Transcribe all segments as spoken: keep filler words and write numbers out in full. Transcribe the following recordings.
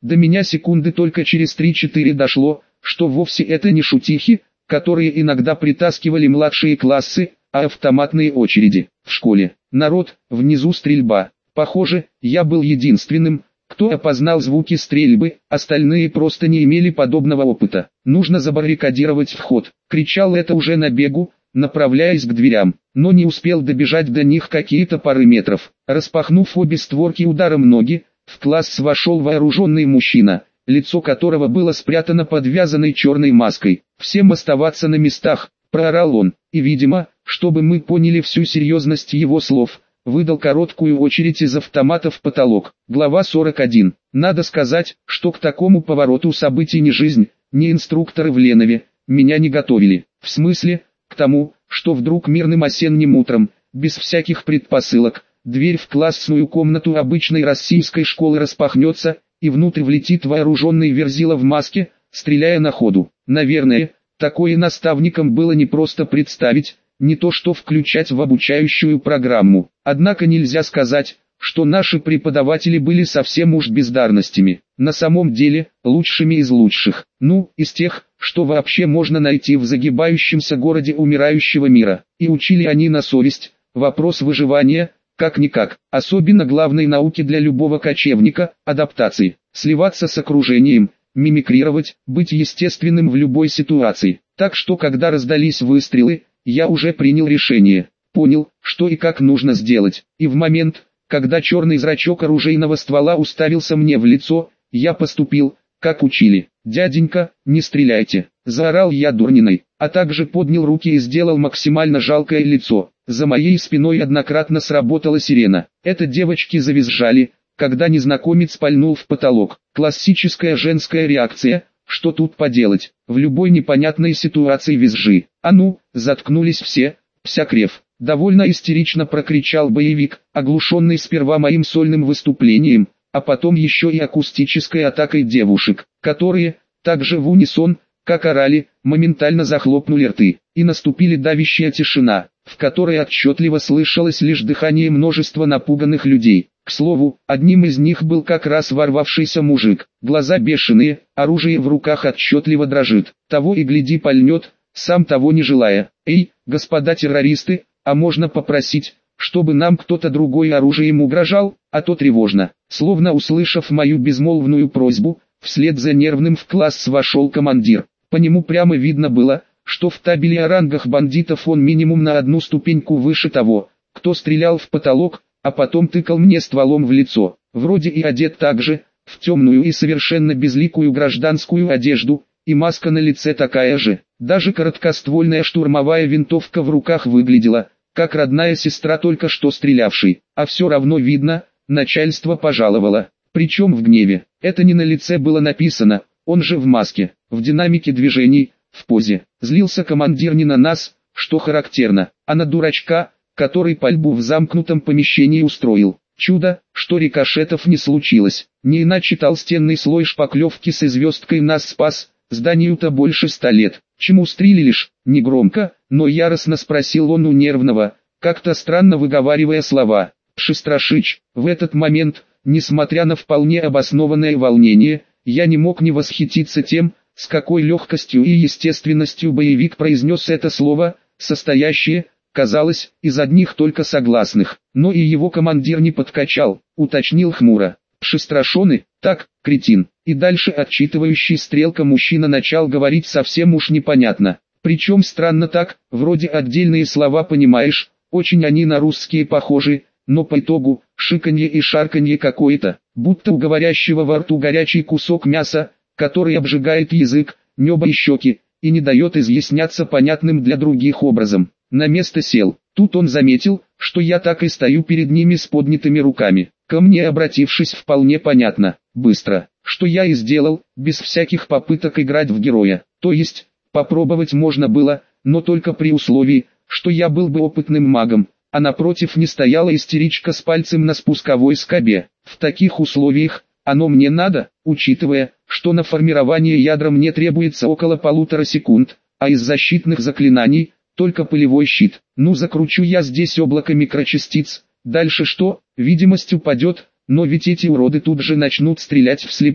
До меня секунды только через три-четыре дошло, что вовсе это не шутихи, которые иногда притаскивали младшие классы, а автоматные очереди. В школе народ, внизу стрельба. Похоже, я был единственным, кто опознал звуки стрельбы, остальные просто не имели подобного опыта. Нужно забаррикадировать вход. Кричал это уже на бегу, направляясь к дверям, но не успел добежать до них какие-то пары метров. Распахнув обе створки ударом ноги, в класс вошел вооруженный мужчина, лицо которого было спрятано под вязаной черной маской. «Всем оставаться на местах», — проорал он, и, видимо, чтобы мы поняли всю серьезность его слов, выдал короткую очередь из автомата в потолок. Глава сорок один. Надо сказать, что к такому повороту событий ни жизнь, ни инструкторы в Ленове меня не готовили. В смысле, к тому, что вдруг мирным осенним утром, без всяких предпосылок, дверь в классную комнату обычной российской школы распахнется, и внутрь влетит вооруженный верзила в маске, стреляя на ходу. Наверное, такое наставникам было не просто представить, не то что включать в обучающую программу. Однако нельзя сказать, что наши преподаватели были совсем уж бездарностями. На самом деле, лучшими из лучших. Ну, из тех, что вообще можно найти в загибающемся городе умирающего мира. И учили они на совесть, вопрос выживания, как-никак, особенно главной науки для любого кочевника – адаптации. Сливаться с окружением, мимикрировать, быть естественным в любой ситуации. Так что когда раздались выстрелы, я уже принял решение, понял, что и как нужно сделать. И в момент, когда черный зрачок оружейного ствола уставился мне в лицо, я поступил, как учили. «Дяденька, не стреляйте!» – заорал я Дурниной, а также поднял руки и сделал максимально жалкое лицо. За моей спиной однократно сработала сирена. Это девочки завизжали, когда незнакомец пальнул в потолок. Классическая женская реакция, что тут поделать, в любой непонятной ситуации визжи. «А ну, заткнулись все, псякрев!» — довольно истерично прокричал боевик, оглушенный сперва моим сольным выступлением, а потом еще и акустической атакой девушек, которые, также в унисон, как орали, моментально захлопнули рты, и наступили давящая тишина, в которой отчетливо слышалось лишь дыхание множества напуганных людей. К слову, одним из них был как раз ворвавшийся мужик, глаза бешеные, оружие в руках отчетливо дрожит, того и гляди пальнет, сам того не желая. «Эй, господа террористы, а можно попросить, чтобы нам кто-то другой оружием угрожал, а то тревожно». Словно услышав мою безмолвную просьбу, вслед за нервным в класс вошел командир. По нему прямо видно было, что в табеле о рангах бандитов он минимум на одну ступеньку выше того, кто стрелял в потолок, а потом тыкал мне стволом в лицо. Вроде и одет так же, в темную и совершенно безликую гражданскую одежду, и маска на лице такая же. Даже короткоствольная штурмовая винтовка в руках выглядела, как родная сестра только что стрелявшей. А все равно видно, начальство пожаловало. Причем в гневе. Это не на лице было написано, он же в маске, в динамике движений, в позе. Злился командир не на нас, что характерно, а на дурачка, который пальбу в замкнутом помещении устроил. Чудо, что рикошетов не случилось. Не иначе толстенный слой шпаклевки с звездкой нас спас, зданию-то больше ста лет. Чему стрелишь? Негромко, но яростно спросил он у нервного, как-то странно выговаривая слова. Шестрашич. В этот момент, несмотря на вполне обоснованное волнение, я не мог не восхититься тем, с какой легкостью и естественностью боевик произнес это слово, состоящее, казалось, из одних только согласных. Но и его командир не подкачал, уточнил хмуро. Шестрашоны, так, кретин. И дальше отчитывающий стрелка мужчина начал говорить совсем уж непонятно. Причем странно так, вроде отдельные слова понимаешь, очень они на русские похожи, но по итогу, шиканье и шарканье какое-то, будто у говорящего во рту горячий кусок мяса, который обжигает язык, небо и щеки, и не дает изъясняться понятным для других образом. На место сел. Тут он заметил, что я так и стою перед ними с поднятыми руками. Ко мне обратившись вполне понятно, быстро, что я и сделал, без всяких попыток играть в героя. То есть, попробовать можно было, но только при условии, что я был бы опытным магом, а напротив не стояла истеричка с пальцем на спусковой скобе. В таких условиях, оно мне надо, учитывая, что на формирование ядра мне требуется около полутора секунд, а из защитных заклинаний, только пылевой щит. Ну закручу я здесь облако микрочастиц, дальше что, видимость упадет, но ведь эти уроды тут же начнут стрелять вслепую.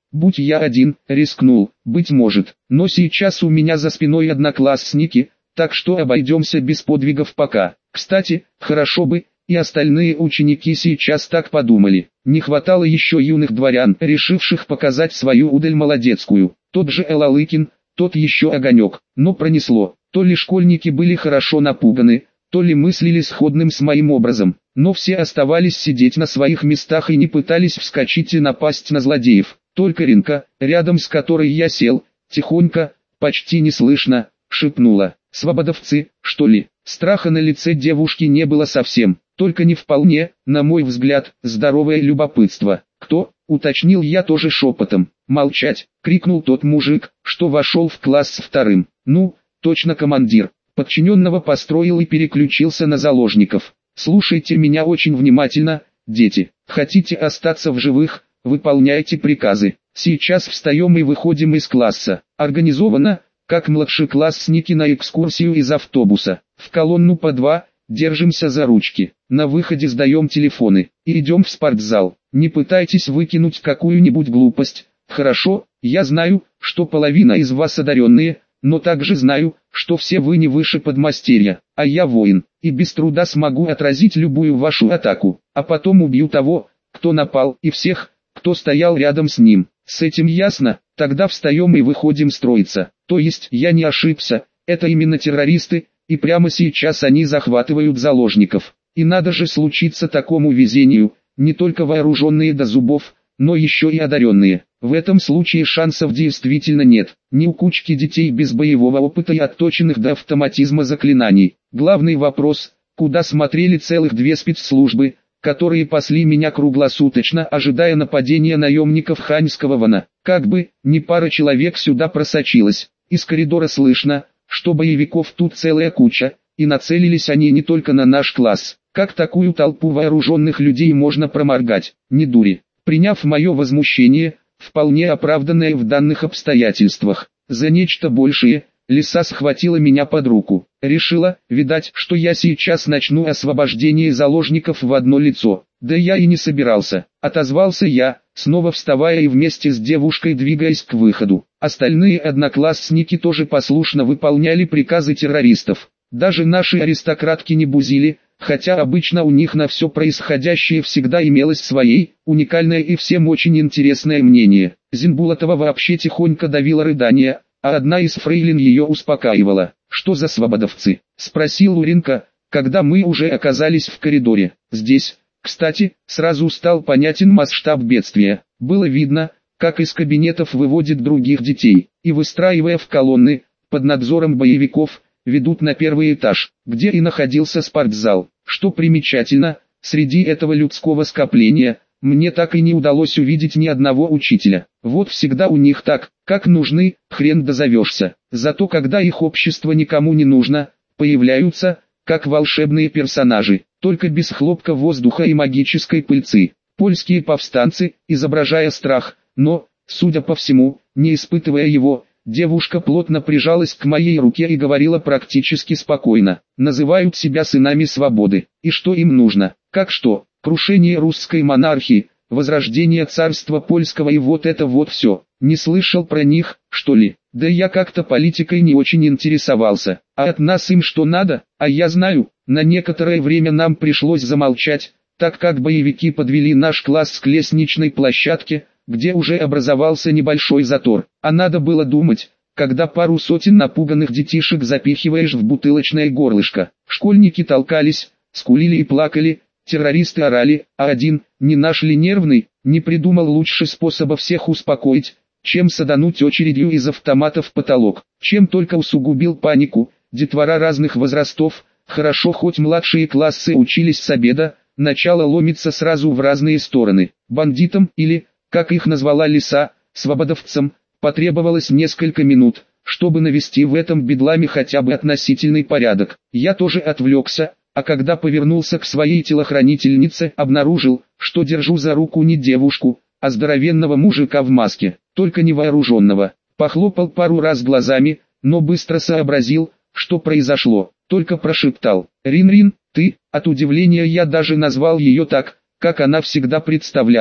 Будь я один, рискнул, быть может, но сейчас у меня за спиной одноклассники, так что обойдемся без подвигов пока. Кстати, хорошо бы, и остальные ученики сейчас так подумали. Не хватало еще юных дворян, решивших показать свою удаль молодецкую. Тот же Элалыкин, тот еще огонек, но пронесло. То ли школьники были хорошо напуганы, то ли мыслили сходным с моим образом, но все оставались сидеть на своих местах и не пытались вскочить и напасть на злодеев. Только Ринка, рядом с которой я сел, тихонько, почти неслышно, шепнула: «Свободовцы, что ли?» Страха на лице девушки не было совсем, только не вполне, на мой взгляд, здоровое любопытство. «Кто?» — уточнил я тоже шепотом. «Молчать!» — крикнул тот мужик, что вошел в класс с вторым. «Ну, точно командир!» Подчиненного построил и переключился на заложников. «Слушайте меня очень внимательно, дети. Хотите остаться в живых, выполняйте приказы. Сейчас встаем и выходим из класса. Организовано, как младшеклассники на экскурсию из автобуса. В колонну по два, держимся за ручки. На выходе сдаем телефоны и идем в спортзал. Не пытайтесь выкинуть какую-нибудь глупость. Хорошо, я знаю, что половина из вас одаренные, но также знаю, что все вы не выше подмастерья, а я воин, и без труда смогу отразить любую вашу атаку, а потом убью того, кто напал, и всех, кто стоял рядом с ним. С этим ясно? Тогда встаем и выходим строиться. То есть я не ошибся, это именно террористы, и прямо сейчас они захватывают заложников. И надо же случиться такому везению, не только вооруженные до зубов, но еще и одаренные. В этом случае шансов действительно нет, ни у кучки детей без боевого опыта и отточенных до автоматизма заклинаний. Главный вопрос, куда смотрели целых две спецслужбы, которые пасли меня круглосуточно, ожидая нападения наемников ханьского вана. Как бы, ни пара человек сюда просочилась. Из коридора слышно, что боевиков тут целая куча, и нацелились они не только на наш класс. Как такую толпу вооруженных людей можно проморгать? Не дури. Приняв мое возмущение, вполне оправданное в данных обстоятельствах, за нечто большее, Лиса схватила меня под руку. Решила, видать, что я сейчас начну освобождение заложников в одно лицо. Да я и не собирался. Отозвался я, снова вставая и вместе с девушкой двигаясь к выходу. Остальные одноклассники тоже послушно выполняли приказы террористов. Даже наши аристократки не бузили, хотя обычно у них на все происходящее всегда имелось своей, уникальное и всем очень интересное мнение. Зинбулатова вообще тихонько давила рыдания, а одна из фрейлин ее успокаивала. «Что за свободовцы?» — спросил Уринка, когда мы уже оказались в коридоре. Здесь, кстати, сразу стал понятен масштаб бедствия. Было видно, как из кабинетов выводят других детей, и выстраивая в колонны, под надзором боевиков, ведут на первый этаж, где и находился спортзал. Что примечательно, среди этого людского скопления, мне так и не удалось увидеть ни одного учителя. Вот всегда у них так, как нужны, хрен дозовешься. Зато когда их общество никому не нужно, появляются, как волшебные персонажи, только без хлопка воздуха и магической пыльцы. Польские повстанцы, изображая страх, но, судя по всему, не испытывая его, девушка плотно прижалась к моей руке и говорила практически спокойно. Называют себя сынами свободы. И что им нужно? Как что? Крушение русской монархии, возрождение царства польского и вот это вот все. Не слышал про них, что ли? Да я как-то политикой не очень интересовался. А от нас им что надо? А я знаю, на некоторое время нам пришлось замолчать, так как боевики подвели наш класс к лестничной площадке, где уже образовался небольшой затор. А надо было думать, когда пару сотен напуганных детишек запихиваешь в бутылочное горлышко. Школьники толкались, скулили и плакали, террористы орали, а один, не наш ли нервный, не придумал лучше способа всех успокоить, чем садануть очередью из автомата в потолок. Чем только усугубил панику, детвора разных возрастов, хорошо хоть младшие классы учились с обеда, начало ломиться сразу в разные стороны. Бандитам или, как их назвала Лиса, свободовцам, потребовалось несколько минут, чтобы навести в этом бедламе хотя бы относительный порядок. Я тоже отвлекся, а когда повернулся к своей телохранительнице, обнаружил, что держу за руку не девушку, а здоровенного мужика в маске, только невооруженного. Похлопал пару раз глазами, но быстро сообразил, что произошло, только прошептал: «Рин-Рин, ты». От удивления я даже назвал ее так, как она всегда представлялась.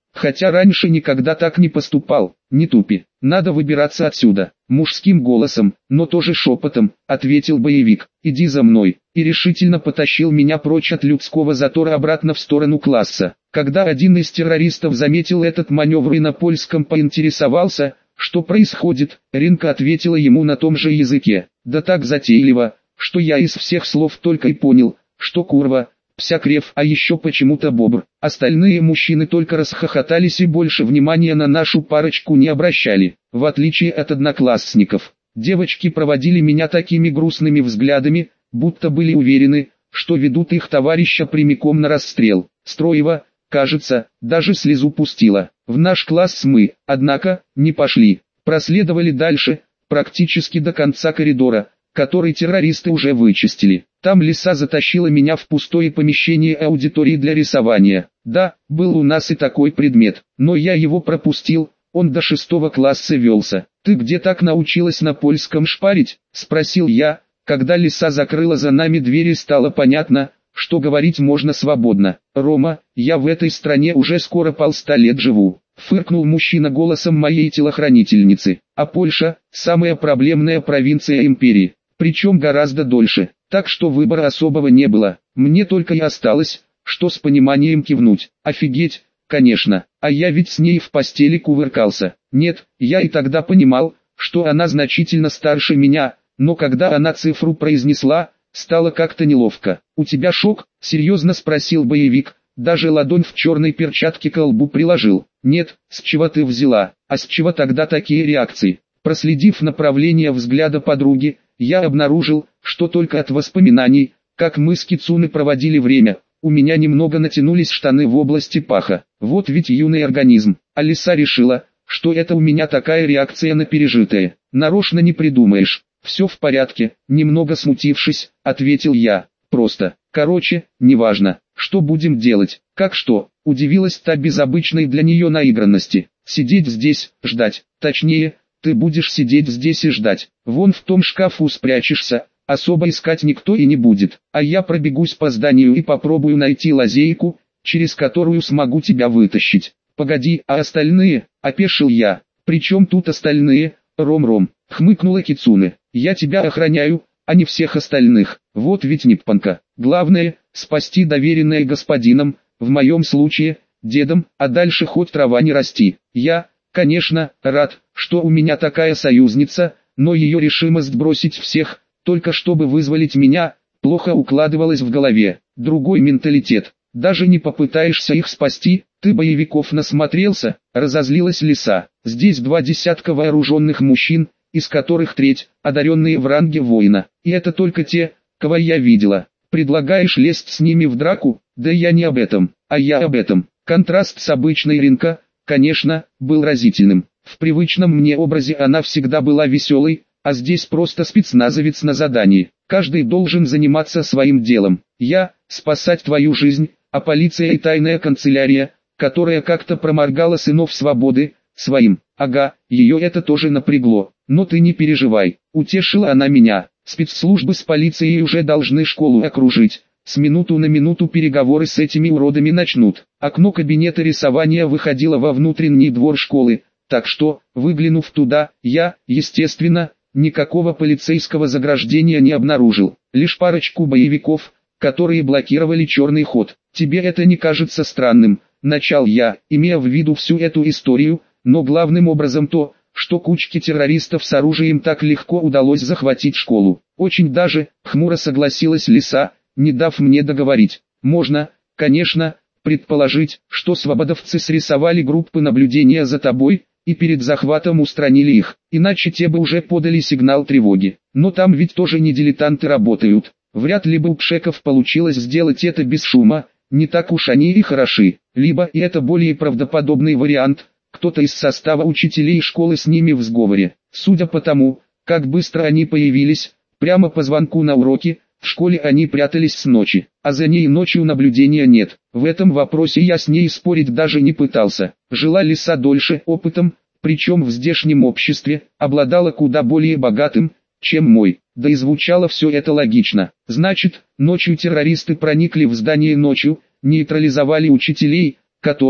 Хотя раньше никогда так не поступал. Не тупи, надо выбираться отсюда. Мужским голосом, но тоже шепотом, ответил боевик. Иди за мной. И решительно потащил меня прочь от людского затора обратно в сторону класса. Когда один из террористов заметил этот маневр и на польском поинтересовался, что происходит, Ринка ответила ему на том же языке. Да так затейливо, что я из всех слов только и понял, что курва, псякрев, а еще почему-то бобр. Остальные мужчины только расхохотались и больше внимания на нашу парочку не обращали. В отличие от одноклассников, девочки проводили меня такими грустными взглядами, будто были уверены, что ведут их товарища прямиком на расстрел. Строева, кажется, даже слезу пустила. В наш класс мы, однако, не пошли. Проследовали дальше, практически до конца коридора, который террористы уже вычистили. Там Лиса затащила меня в пустое помещение аудитории для рисования. Да, был у нас и такой предмет, но я его пропустил, он до шестого класса велся. «Ты где так научилась на польском шпарить?» – спросил я, когда Лиса закрыла за нами дверь и стало понятно, что говорить можно свободно. «Рома, я в этой стране уже скоро полста лет живу», – фыркнул мужчина голосом моей телохранительницы. «А Польша – самая проблемная провинция империи, причем гораздо дольше, так что выбора особого не было. Мне только и осталось, что с пониманием кивнуть. Офигеть, конечно, а я ведь с ней в постели кувыркался. Нет, я и тогда понимал, что она значительно старше меня, но когда она цифру произнесла, стало как-то неловко. «У тебя шок?» – серьезно спросил боевик, даже ладонь в черной перчатке к лбу приложил. «Нет, с чего ты взяла? А с чего тогда такие реакции?» Проследив направление взгляда подруги, я обнаружил, что только от воспоминаний, как мы с Кицуне проводили время, у меня немного натянулись штаны в области паха. Вот ведь юный организм. А Лиса решила, что это у меня такая реакция на пережитое. Нарочно не придумаешь. «Все в порядке», немного смутившись, ответил я. «Просто, короче, неважно, что будем делать». «Как что?» – удивилась та без обычной для нее наигранности. «Сидеть здесь, ждать, точнее, ты будешь сидеть здесь и ждать. Вон в том шкафу спрячешься, особо искать никто и не будет. А я пробегусь по зданию и попробую найти лазейку, через которую смогу тебя вытащить». «Погоди, а остальные?» – опешил я. «Причем тут остальные, Ром-Ром?» – хмыкнула Кицуне. «Я тебя охраняю, а не всех остальных. Вот ведь ниппонка. Главное – спасти доверенное господином, в моем случае, дедом, а дальше хоть трава не расти. Я, конечно, рад, что у меня такая союзница, но ее решимость бросить всех, только чтобы вызволить меня, плохо укладывалась в голове. Другой менталитет. Даже не попытаешься их спасти, ты боевиков насмотрелся?» – разозлилась Лиса. «Здесь два десятка вооруженных мужчин, из которых треть – одаренные в ранге воина. И это только те, кого я видела. Предлагаешь лезть с ними в драку? Да я не об этом, а я об этом». Контраст с обычной Ринка, конечно, был разительным. В привычном мне образе она всегда была веселой, а здесь просто спецназовец на задании. Каждый должен заниматься своим делом. Я – спасать твою жизнь, а полиция и тайная канцелярия, которая как-то проморгала сынов свободы, своим. Ага, ее это тоже напрягло. «Но ты не переживай», — утешила она меня. «Спецслужбы с полицией уже должны школу окружить. С минуту на минуту переговоры с этими уродами начнут». Окно кабинета рисования выходило во внутренний двор школы, так что, выглянув туда, я, естественно, никакого полицейского заграждения не обнаружил. Лишь парочку боевиков, которые блокировали черный ход. «Тебе это не кажется странным?» — начал я, имея в виду всю эту историю, но главным образом то, что кучке террористов с оружием так легко удалось захватить школу. «Очень даже», — хмуро согласилась Лиса, не дав мне договорить. «Можно, конечно, предположить, что свободовцы срисовали группы наблюдения за тобой, и перед захватом устранили их, иначе те бы уже подали сигнал тревоги. Но там ведь тоже не дилетанты работают. Вряд ли бы у пшеков получилось сделать это без шума, не так уж они и хороши. Либо, и это более правдоподобный вариант, кто-то из состава учителей школы с ними в сговоре. Судя по тому, как быстро они появились, прямо по звонку на уроки, в школе они прятались с ночи, а за ней ночью наблюдения нет. В этом вопросе я с ней спорить даже не пытался. Жила Лиса дольше опытом, причем в здешнем обществе, обладала куда более богатым, чем мой. Да и звучало все это логично. Значит, ночью террористы проникли в здание ночью, нейтрализовали учителей, которые,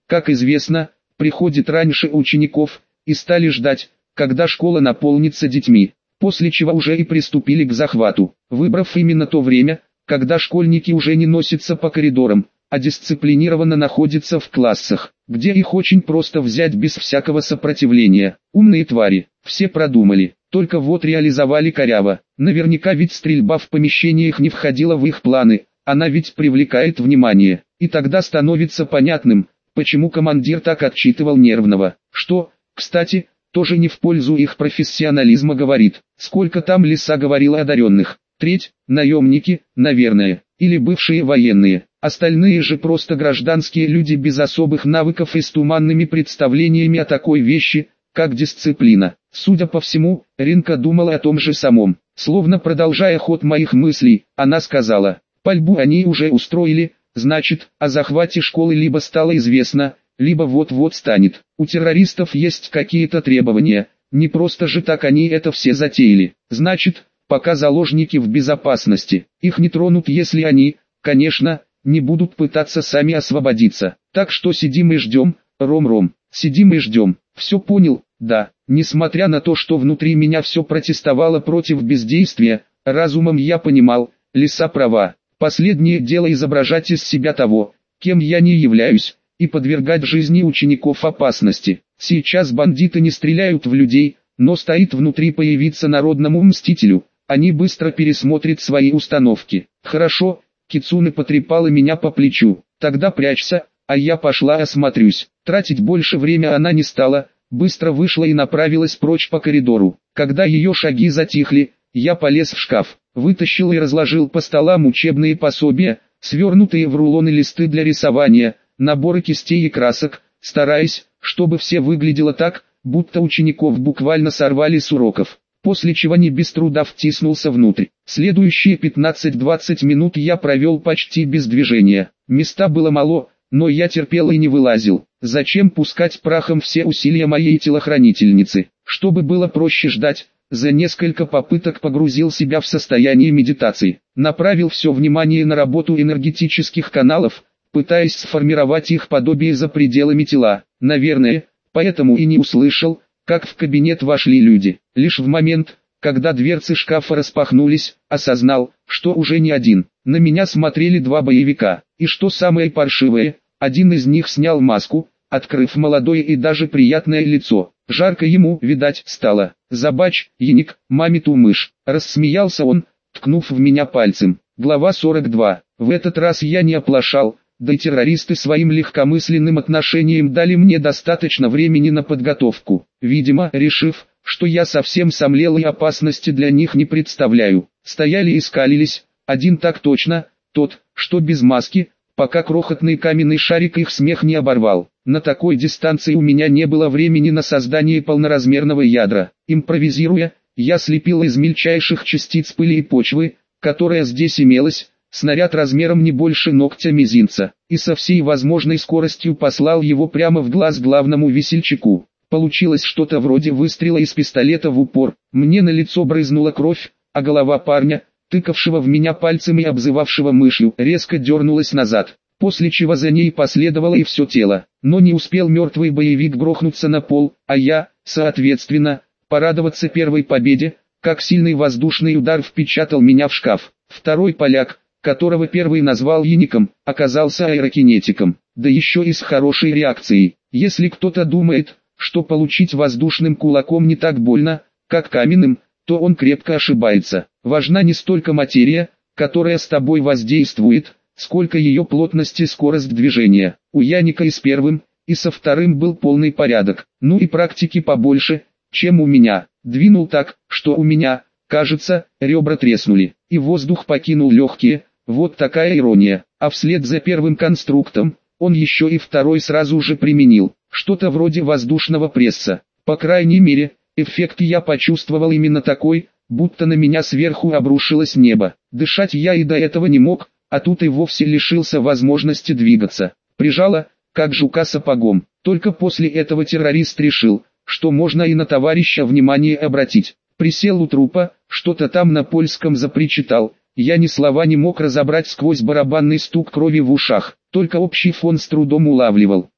как известно, приходят раньше учеников, и стали ждать, когда школа наполнится детьми, после чего уже и приступили к захвату, выбрав именно то время, когда школьники уже не носятся по коридорам, а дисциплинированно находятся в классах, где их очень просто взять без всякого сопротивления. Умные твари, все продумали, только вот реализовали коряво. Наверняка ведь стрельба в помещениях не входила в их планы, она ведь привлекает внимание, и тогда становится понятным, почему командир так отчитывал Нервного, что, кстати, тоже не в пользу их профессионализма говорит. Сколько там Лиса говорила одаренных? Треть, наемники, наверное, или бывшие военные. Остальные же просто гражданские люди без особых навыков и с туманными представлениями о такой вещи, как дисциплина. Судя по всему, Ринка думала о том же самом. Словно продолжая ход моих мыслей, она сказала: пальбу они уже устроили, значит, о захвате школы либо стало известно, либо вот-вот станет. У террористов есть какие-то требования, не просто же так они это все затеяли. Значит, пока заложники в безопасности, их не тронут, если они, конечно, не будут пытаться сами освободиться. Так что сидим и ждем, Ром-Ром, сидим и ждем. Все понял? Да. Несмотря на то, что внутри меня все протестовало против бездействия, разумом я понимал, Лиса права. Последнее дело изображать из себя того, кем я не являюсь, и подвергать жизни учеников опасности. Сейчас бандиты не стреляют в людей, но стоит внутри появиться народному мстителю, они быстро пересмотрят свои установки. Хорошо. Кицуне потрепала меня по плечу. Тогда прячься, а я пошла осмотрюсь. Тратить больше времени она не стала, быстро вышла и направилась прочь по коридору. Когда ее шаги затихли, я полез в шкаф, вытащил и разложил по столам учебные пособия, свернутые в рулоны листы для рисования, наборы кистей и красок, стараясь, чтобы все выглядело так, будто учеников буквально сорвали с уроков. После чего не без труда втиснулся внутрь. Следующие пятнадцать-двадцать минут я провел почти без движения. Места было мало, но я терпел и не вылазил. Зачем пускать прахом все усилия моей телохранительницы? Чтобы было проще ждать, за несколько попыток погрузил себя в состояние медитации. Направил все внимание на работу энергетических каналов, пытаясь сформировать их подобие за пределами тела. Наверное, поэтому и не услышал, как в кабинет вошли люди. Лишь в момент, когда дверцы шкафа распахнулись, осознал, что уже не один. На меня смотрели два боевика. И что самое паршивое, один из них снял маску, открыв молодое и даже приятное лицо. Жарко ему, видать, стало. Забач, Яник, мамиту мышь. Рассмеялся он, ткнув в меня пальцем. Глава сорок два. В этот раз я не оплошал. Да и террористы своим легкомысленным отношением дали мне достаточно времени на подготовку, видимо, решив, что я совсем сомлел и опасности для них не представляю. Стояли и скалились, один так точно, тот, что без маски, пока крохотный каменный шарик их смех не оборвал. На такой дистанции у меня не было времени на создание полноразмерного ядра. Импровизируя, я слепил из мельчайших частиц пыли и почвы, которая здесь имелась, снаряд размером не больше ногтя мизинца, и со всей возможной скоростью послал его прямо в глаз главному весельчаку. Получилось что-то вроде выстрела из пистолета в упор. Мне на лицо брызнула кровь, а голова парня, тыкавшего в меня пальцем и обзывавшего мышью, резко дернулась назад, после чего за ней последовало и все тело. Но не успел мертвый боевик грохнуться на пол, а я, соответственно, порадоваться первой победе, как сильный воздушный удар впечатал меня в шкаф. Второй поляк, которого первый назвал Яником, оказался аэрокинетиком, да еще и с хорошей реакцией. Если кто-то думает, что получить воздушным кулаком не так больно, как каменным, то он крепко ошибается. Важна не столько материя, которая с тобой воздействует, сколько ее плотность и скорость движения. У Яника и с первым, и со вторым был полный порядок, ну и практики побольше, чем у меня. Двинул так, что у меня, кажется, ребра треснули, и воздух покинул легкие. Вот такая ирония. А вслед за первым конструктом, он еще и второй сразу же применил. Что-то вроде воздушного пресса. По крайней мере, эффект я почувствовал именно такой, будто на меня сверху обрушилось небо. Дышать я и до этого не мог, а тут и вовсе лишился возможности двигаться. Прижало, как жука сапогом. Только после этого террорист решил, что можно и на товарища внимание обратить. Присел у трупа, что-то там на польском запричитал. Я ни слова не мог разобрать сквозь барабанный стук крови в ушах, только общий фон с трудом улавливал.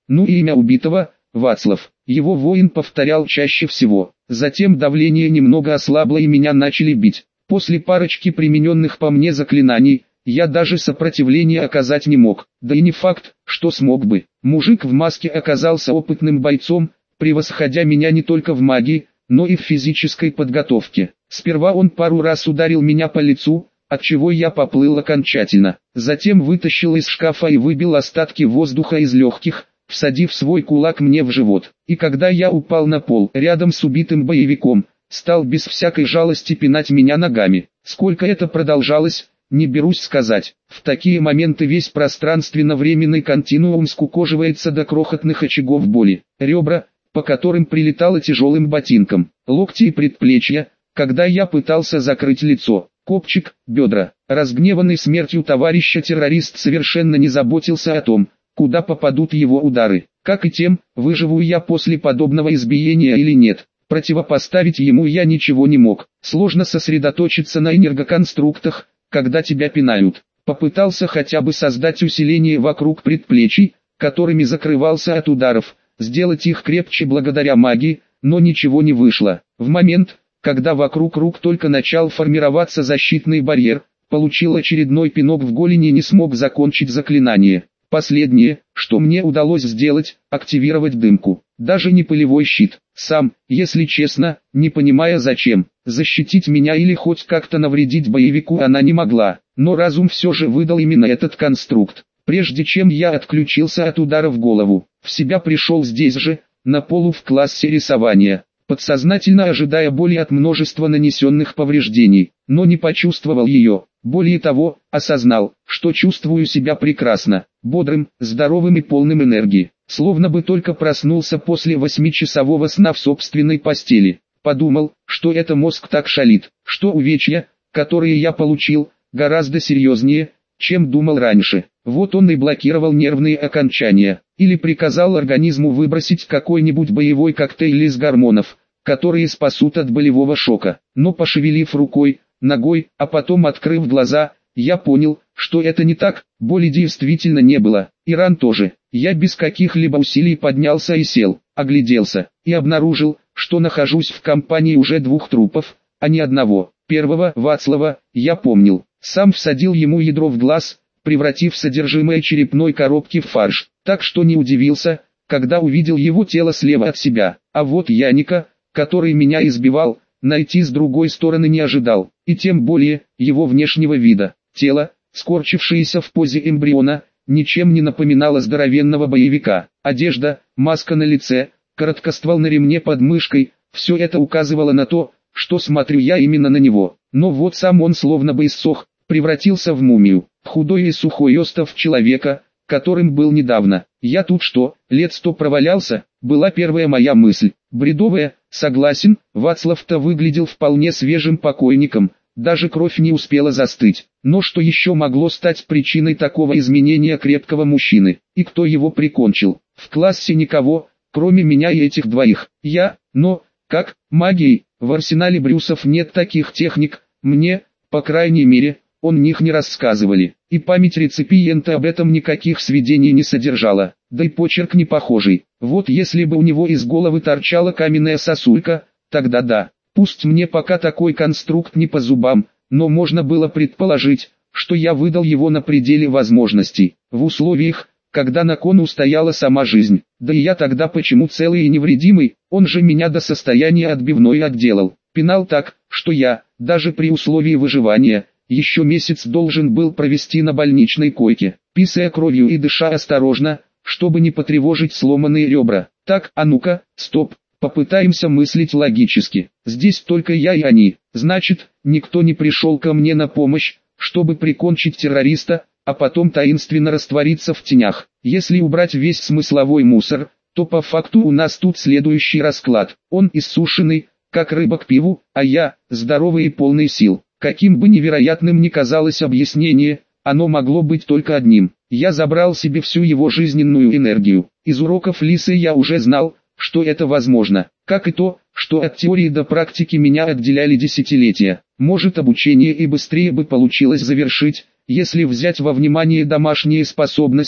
Ну и имя убитого – Вацлав. Его воин повторял чаще всего. Затем давление немного ослабло и меня начали бить. После парочки примененных по мне заклинаний, я даже сопротивления оказать не мог. Да и не факт, что смог бы. Мужик в маске оказался опытным бойцом, превосходя меня не только в магии, но и в физической подготовке. Сперва он пару раз ударил меня по лицу, отчего я поплыл окончательно. Затем вытащил из шкафа и выбил остатки воздуха из легких, всадив свой кулак мне в живот. И когда я упал на пол рядом с убитым боевиком, стал без всякой жалости пинать меня ногами. Сколько это продолжалось, не берусь сказать. В такие моменты весь пространственно-временный континуум скукоживается до крохотных очагов боли. Ребра, по которым прилетало тяжелым ботинком, локти и предплечья, когда я пытался закрыть лицо, копчик, бедра. Разгневанный смертью товарища террорист совершенно не заботился о том, куда попадут его удары, как и тем, выживу я после подобного избиения или нет. Противопоставить ему я ничего не мог. Сложно сосредоточиться на энергоконструктах, когда тебя пинают. Попытался хотя бы создать усиление вокруг предплечий, которыми закрывался от ударов, сделать их крепче благодаря магии, но ничего не вышло. В момент, когда вокруг рук только начал формироваться защитный барьер, получил очередной пинок в голени и не смог закончить заклинание. Последнее, что мне удалось сделать, активировать дымку. Даже не пылевой щит. Сам, если честно, не понимая зачем. Защитить меня или хоть как-то навредить боевику она не могла. Но разум все же выдал именно этот конструкт. Прежде чем я отключился от удара в голову, в себя пришел здесь же, на полу в классе рисования. Подсознательно ожидая боли от множества нанесенных повреждений, но не почувствовал ее. Более того, осознал, что чувствую себя прекрасно, бодрым, здоровым и полным энергии, словно бы только проснулся после восьмичасового сна в собственной постели. Подумал, что это мозг так шалит, что увечья, которые я получил, гораздо серьезнее, чем думал раньше. Вот он и блокировал нервные окончания, или приказал организму выбросить какой-нибудь боевой коктейль из гормонов, которые спасут от болевого шока. Но пошевелив рукой, ногой, а потом открыв глаза, я понял, что это не так, боли действительно не было, и ран тоже. Я без каких-либо усилий поднялся и сел, огляделся, и обнаружил, что нахожусь в компании уже двух трупов, а не одного. Первого, Вацлава, я помнил, сам всадил ему ядро в глаз, превратив содержимое черепной коробки в фарш, так что не удивился, когда увидел его тело слева от себя. А вот Яника, который меня избивал, найти с другой стороны не ожидал, и тем более, его внешнего вида. Тело, скорчившееся в позе эмбриона, ничем не напоминало здоровенного боевика. Одежда, маска на лице, короткоствол на ремне под мышкой, все это указывало на то, что смотрю я именно на него. Но вот сам он словно бы иссох, превратился в мумию, худой и сухой остов человека, которым был недавно. Я тут что, лет сто провалялся, была первая моя мысль. Бредовая, согласен, Вацлав-то выглядел вполне свежим покойником, даже кровь не успела застыть. Но что еще могло стать причиной такого изменения крепкого мужчины? И кто его прикончил? В классе никого, кроме меня и этих двоих. Я, но, как, магией, в арсенале Брюсов нет таких техник, мне, по крайней мере, о них не рассказывали. И память реципиента об этом никаких сведений не содержала, да и почерк не похожий. Вот если бы у него из головы торчала каменная сосулька, тогда да. Пусть мне пока такой конструкт не по зубам, но можно было предположить, что я выдал его на пределе возможностей, в условиях, когда на кону стояла сама жизнь. Да и я тогда почему целый и невредимый, он же меня до состояния отбивной отделал. Пинал так, что я, даже при условии выживания, еще месяц должен был провести на больничной койке, писая кровью и дыша осторожно, чтобы не потревожить сломанные ребра. Так, а ну-ка, стоп, попытаемся мыслить логически. Здесь только я и они, значит, никто не пришел ко мне на помощь, чтобы прикончить террориста, а потом таинственно раствориться в тенях. Если убрать весь смысловой мусор, то по факту у нас тут следующий расклад. Он иссушенный, как рыба к пиву, а я, здоровый и полный сил. Каким бы невероятным ни казалось объяснение, оно могло быть только одним. Я забрал себе всю его жизненную энергию. Из уроков Лисы я уже знал, что это возможно, как и то, что от теории до практики меня отделяли десятилетия. Может, обучение и быстрее бы получилось завершить, если взять во внимание домашние способности,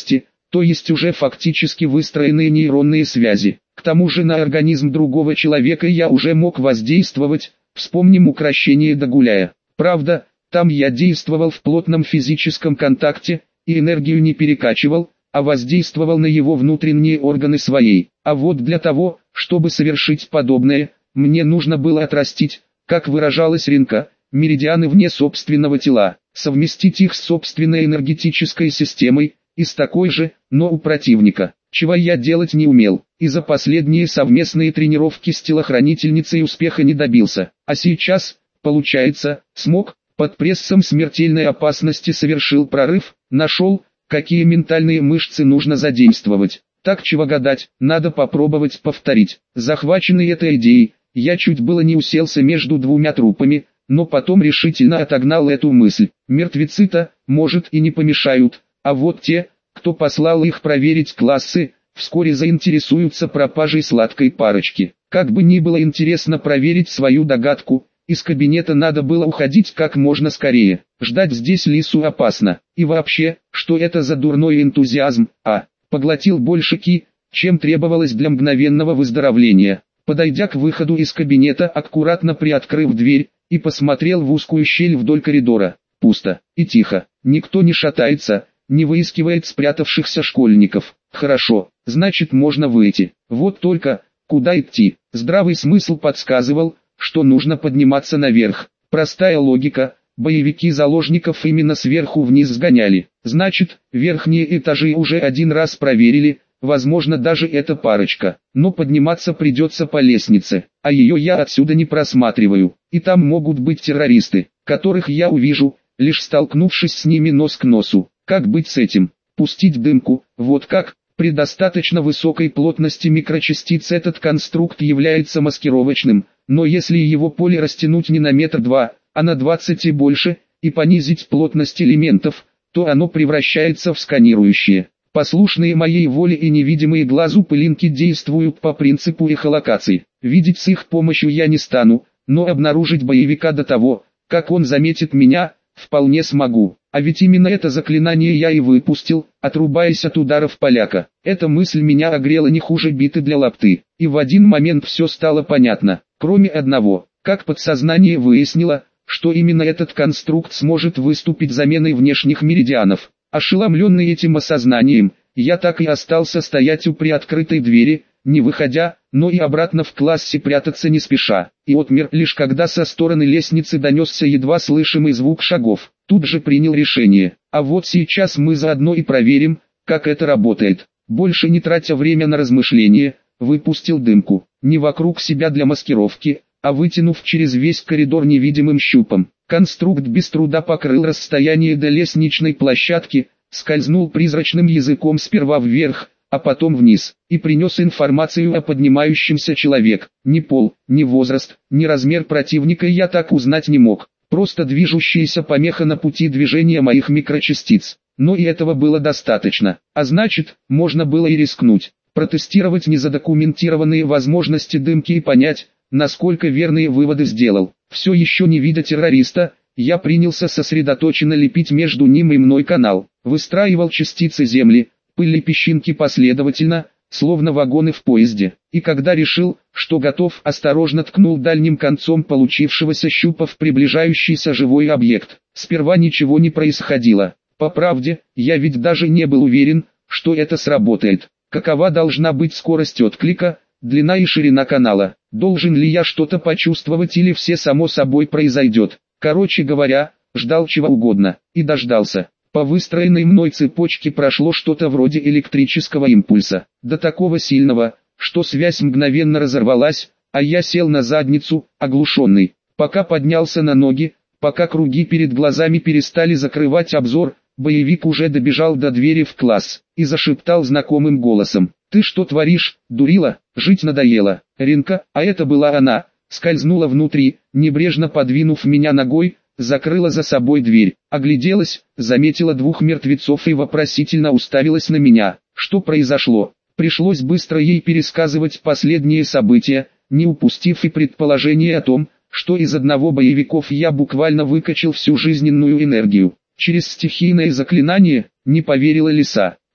то есть уже фактически выстроенные нейронные связи. К тому же на организм другого человека я уже мог воздействовать, вспомним укрощение Дагуляя. Правда, там я действовал в плотном физическом контакте, и энергию не перекачивал, а воздействовал на его внутренние органы своей. А вот для того, чтобы совершить подобное, мне нужно было отрастить, как выражалась Ринка, меридианы вне собственного тела, совместить их с собственной энергетической системой, и с такой же, но у противника, чего я делать не умел, и за последние совместные тренировки с телохранительницей успеха не добился. А сейчас, получается, смог, под прессом смертельной опасности совершил прорыв, нашел, какие ментальные мышцы нужно задействовать. Так чего гадать, надо попробовать повторить. Захваченный этой идеей, я чуть было не уселся между двумя трупами, но потом решительно отогнал эту мысль. Мертвецы-то, может, и не помешают, а вот те, кто послал их проверить классы, вскоре заинтересуются пропажей сладкой парочки. Как бы ни было интересно проверить свою догадку, из кабинета надо было уходить как можно скорее. Ждать здесь лису опасно. И вообще, что это за дурной энтузиазм, а? Поглотил больше ки, чем требовалось для мгновенного выздоровления. Подойдя к выходу из кабинета, аккуратно приоткрыв дверь, и посмотрел в узкую щель вдоль коридора. Пусто и тихо. Никто не шатается, не выискивает спрятавшихся школьников. Хорошо, значит можно выйти. Вот только, куда идти? Здравый смысл подсказывал, что нужно подниматься наверх. Простая логика, боевики заложников именно сверху вниз сгоняли. Значит, верхние этажи уже один раз проверили, возможно даже эта парочка. Но подниматься придется по лестнице, а ее я отсюда не просматриваю. И там могут быть террористы, которых я увижу, лишь столкнувшись с ними нос к носу. Как быть с этим? Пустить дымку, вот как? При достаточно высокой плотности микрочастиц этот конструкт является маскировочным, но если его поле растянуть не на метр два, а на двадцать и больше, и понизить плотность элементов, то оно превращается в сканирующее. Послушные моей воле и невидимые глазу пылинки действуют по принципу эхолокации. Видеть с их помощью я не стану, но обнаружить боевика до того, как он заметит меня, вполне смогу. А ведь именно это заклинание я и выпустил, отрубаясь от ударов поляка. Эта мысль меня огрела не хуже биты для лапты. И в один момент все стало понятно, кроме одного, как подсознание выяснило, что именно этот конструкт сможет выступить заменой внешних меридианов. Ошеломленный этим осознанием, я так и остался стоять у приоткрытой двери, не выходя, но и обратно в классе прятаться не спеша. И отмер лишь когда со стороны лестницы донесся едва слышимый звук шагов. Тут же принял решение. А вот сейчас мы заодно и проверим, как это работает. Больше не тратя время на размышления, выпустил дымку. Не вокруг себя для маскировки, а вытянув через весь коридор невидимым щупом. Конструкт без труда покрыл расстояние до лестничной площадки, скользнул призрачным языком сперва вверх, а потом вниз, и принес информацию о поднимающемся человек. Ни пол, ни возраст, ни размер противника я так узнать не мог. Просто движущаяся помеха на пути движения моих микрочастиц. Но и этого было достаточно. А значит, можно было и рискнуть. Протестировать незадокументированные возможности дымки и понять, насколько верные выводы сделал. Все еще не видя террориста, я принялся сосредоточенно лепить между ним и мной канал. Выстраивал частицы земли, пыль и песчинки последовательно, словно вагоны в поезде. И когда решил, что готов, осторожно ткнул дальним концом получившегося щупа в приближающийся живой объект. Сперва ничего не происходило. По правде, я ведь даже не был уверен, что это сработает. Какова должна быть скорость отклика, длина и ширина канала? Должен ли я что-то почувствовать или все само собой произойдет? Короче говоря, ждал чего угодно, и дождался. По выстроенной мной цепочке прошло что-то вроде электрического импульса, до такого сильного, что связь мгновенно разорвалась, а я сел на задницу, оглушенный. Пока поднялся на ноги, пока круги перед глазами перестали закрывать обзор, боевик уже добежал до двери в класс, и зашептал знакомым голосом: «Ты что творишь, дурила? Жить надоело». Ринка, а это была она, скользнула внутри, небрежно подвинув меня ногой, закрыла за собой дверь, огляделась, заметила двух мертвецов и вопросительно уставилась на меня. Что произошло? Пришлось быстро ей пересказывать последние события, не упустив и предположение о том, что из одного боевиков я буквально выкачал всю жизненную энергию. Через стихийное заклинание, не поверила лиса.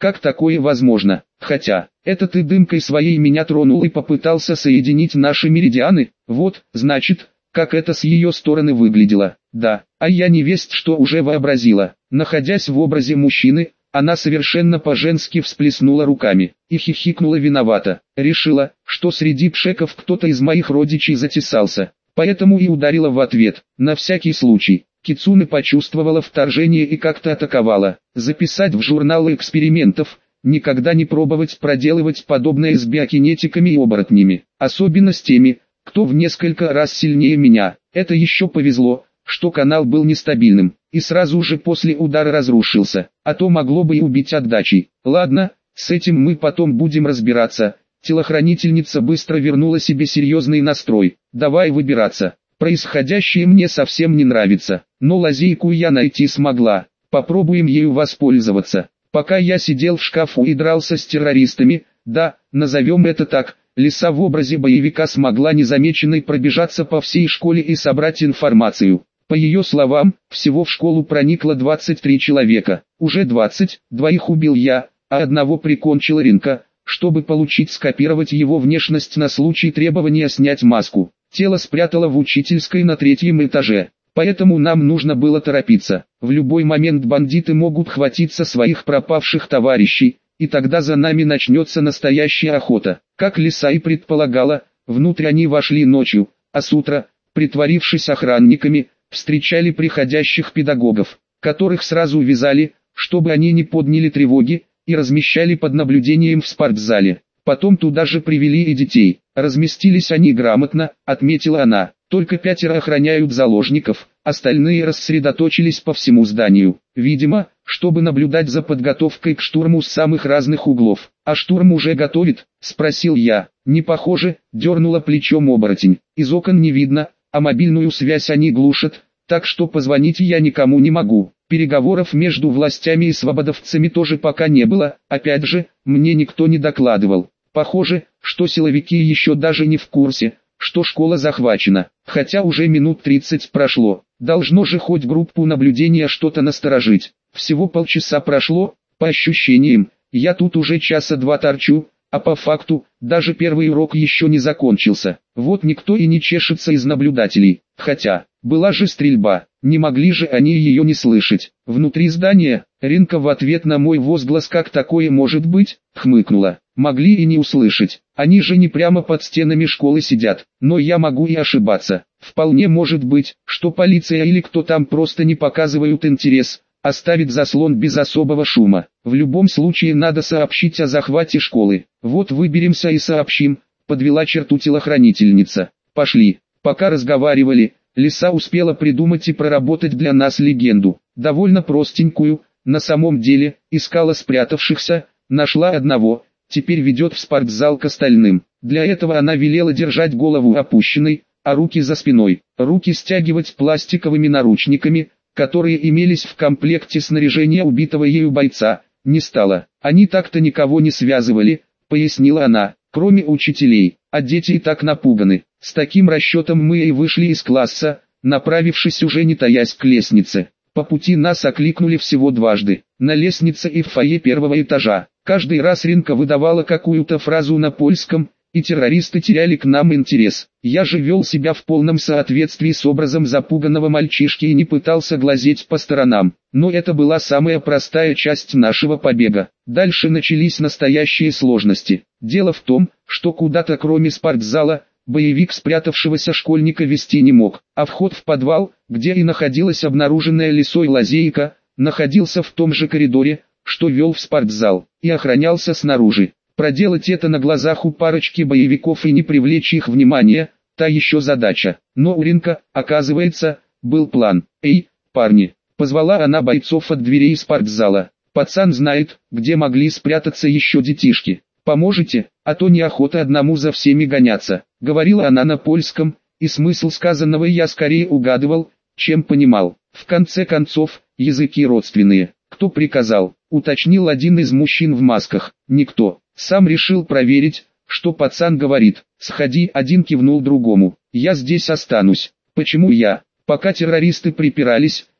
Как такое возможно? Хотя, это ты дымкой своей меня тронул и попытался соединить наши меридианы? Вот, значит, как это с ее стороны выглядело. Да, а я невесть что уже вообразила. Находясь в образе мужчины, она совершенно по-женски всплеснула руками и хихикнула виновато. Решила, что среди пшеков кто-то из моих родичей затесался, поэтому и ударила в ответ, на всякий случай. Кицуне почувствовала вторжение и как-то атаковала. Записать в журналы экспериментов, никогда не пробовать проделывать подобное с биокинетиками и оборотнями, особенно с теми, кто в несколько раз сильнее меня. Это еще повезло, что канал был нестабильным, и сразу же после удара разрушился, а то могло бы и убить отдачей. Ладно, с этим мы потом будем разбираться. Телохранительница быстро вернула себе серьезный настрой. Давай выбираться. Происходящее мне совсем не нравится, но лазейку я найти смогла. Попробуем ею воспользоваться. Пока я сидел в шкафу и дрался с террористами, да, назовем это так, Лиса в образе боевика смогла незамеченной пробежаться по всей школе и собрать информацию. По ее словам, всего в школу проникло двадцать три человека. Уже двадцать, двоих убил я, а одного прикончила Ринка, чтобы получить скопировать его внешность на случай требования снять маску. Тело спрятала в учительской на третьем этаже, поэтому нам нужно было торопиться. В любой момент бандиты могут хватиться своих пропавших товарищей, и тогда за нами начнется настоящая охота. Как Лиса и предполагала, внутрь они вошли ночью, а с утра, притворившись охранниками, встречали приходящих педагогов, которых сразу вязали, чтобы они не подняли тревоги, и размещали под наблюдением в спортзале. Потом туда же привели и детей. Разместились они грамотно, отметила она. Только пятеро охраняют заложников, остальные рассредоточились по всему зданию. Видимо, чтобы наблюдать за подготовкой к штурму с самых разных углов. А штурм уже готовит? Спросил я. Не похоже, дернула плечом оборотень. Из окон не видно, а мобильную связь они глушат, так что позвонить я никому не могу. Переговоров между властями и свободовцами тоже пока не было, опять же, мне никто не докладывал. Похоже, что силовики еще даже не в курсе, что школа захвачена, хотя уже минут тридцать прошло. Должно же хоть группу наблюдения что-то насторожить. Всего полчаса прошло, по ощущениям, я тут уже часа два торчу, а по факту, даже первый урок еще не закончился. Вот никто и не чешется из наблюдателей, хотя, была же стрельба, не могли же они ее не слышать. Внутри здания, Ринка в ответ на мой возглас «как такое может быть?» хмыкнула. Могли и не услышать, они же не прямо под стенами школы сидят, но я могу и ошибаться. Вполне может быть, что полиция или кто там просто не показывают интерес, оставит заслон без особого шума. В любом случае надо сообщить о захвате школы. Вот выберемся и сообщим, подвела черту телохранительница. Пошли. Пока разговаривали, Лиса успела придумать и проработать для нас легенду, довольно простенькую. На самом деле, искала спрятавшихся, нашла одного, теперь ведет в спортзал к остальным. Для этого она велела держать голову опущенной, а руки за спиной. Руки стягивать пластиковыми наручниками, которые имелись в комплекте снаряжения убитого ею бойца, не стала. Они так-то никого не связывали, пояснила она, кроме учителей, а дети и так напуганы. С таким расчетом мы и вышли из класса, направившись уже не таясь к лестнице. По пути нас окликнули всего дважды, на лестнице и в фойе первого этажа. Каждый раз Ринка выдавала какую-то фразу на польском, и террористы теряли к нам интерес. Я же вел себя в полном соответствии с образом запуганного мальчишки и не пытался глазеть по сторонам. Но это была самая простая часть нашего побега. Дальше начались настоящие сложности. Дело в том, что куда-то кроме спортзала, боевик спрятавшегося школьника вести не мог, а вход в подвал, где и находилась обнаруженная Лисой лазейка, находился в том же коридоре, что вел в спортзал, и охранялся снаружи. Проделать это на глазах у парочки боевиков и не привлечь их внимания, та еще задача. Но у Ринка, оказывается, был план. «Эй, парни!» — позвала она бойцов от дверей спортзала. «Пацан знает, где могли спрятаться еще детишки. Поможете, а то неохота одному за всеми гоняться», — говорила она на польском, и смысл сказанного я скорее угадывал, чем понимал. В конце концов, языки родственные. «Кто приказал?» — уточнил один из мужчин в масках. «Никто. Сам решил проверить, что пацан говорит. Сходи», — один кивнул другому. «Я здесь останусь». «Почему я?» Пока террористы припирались,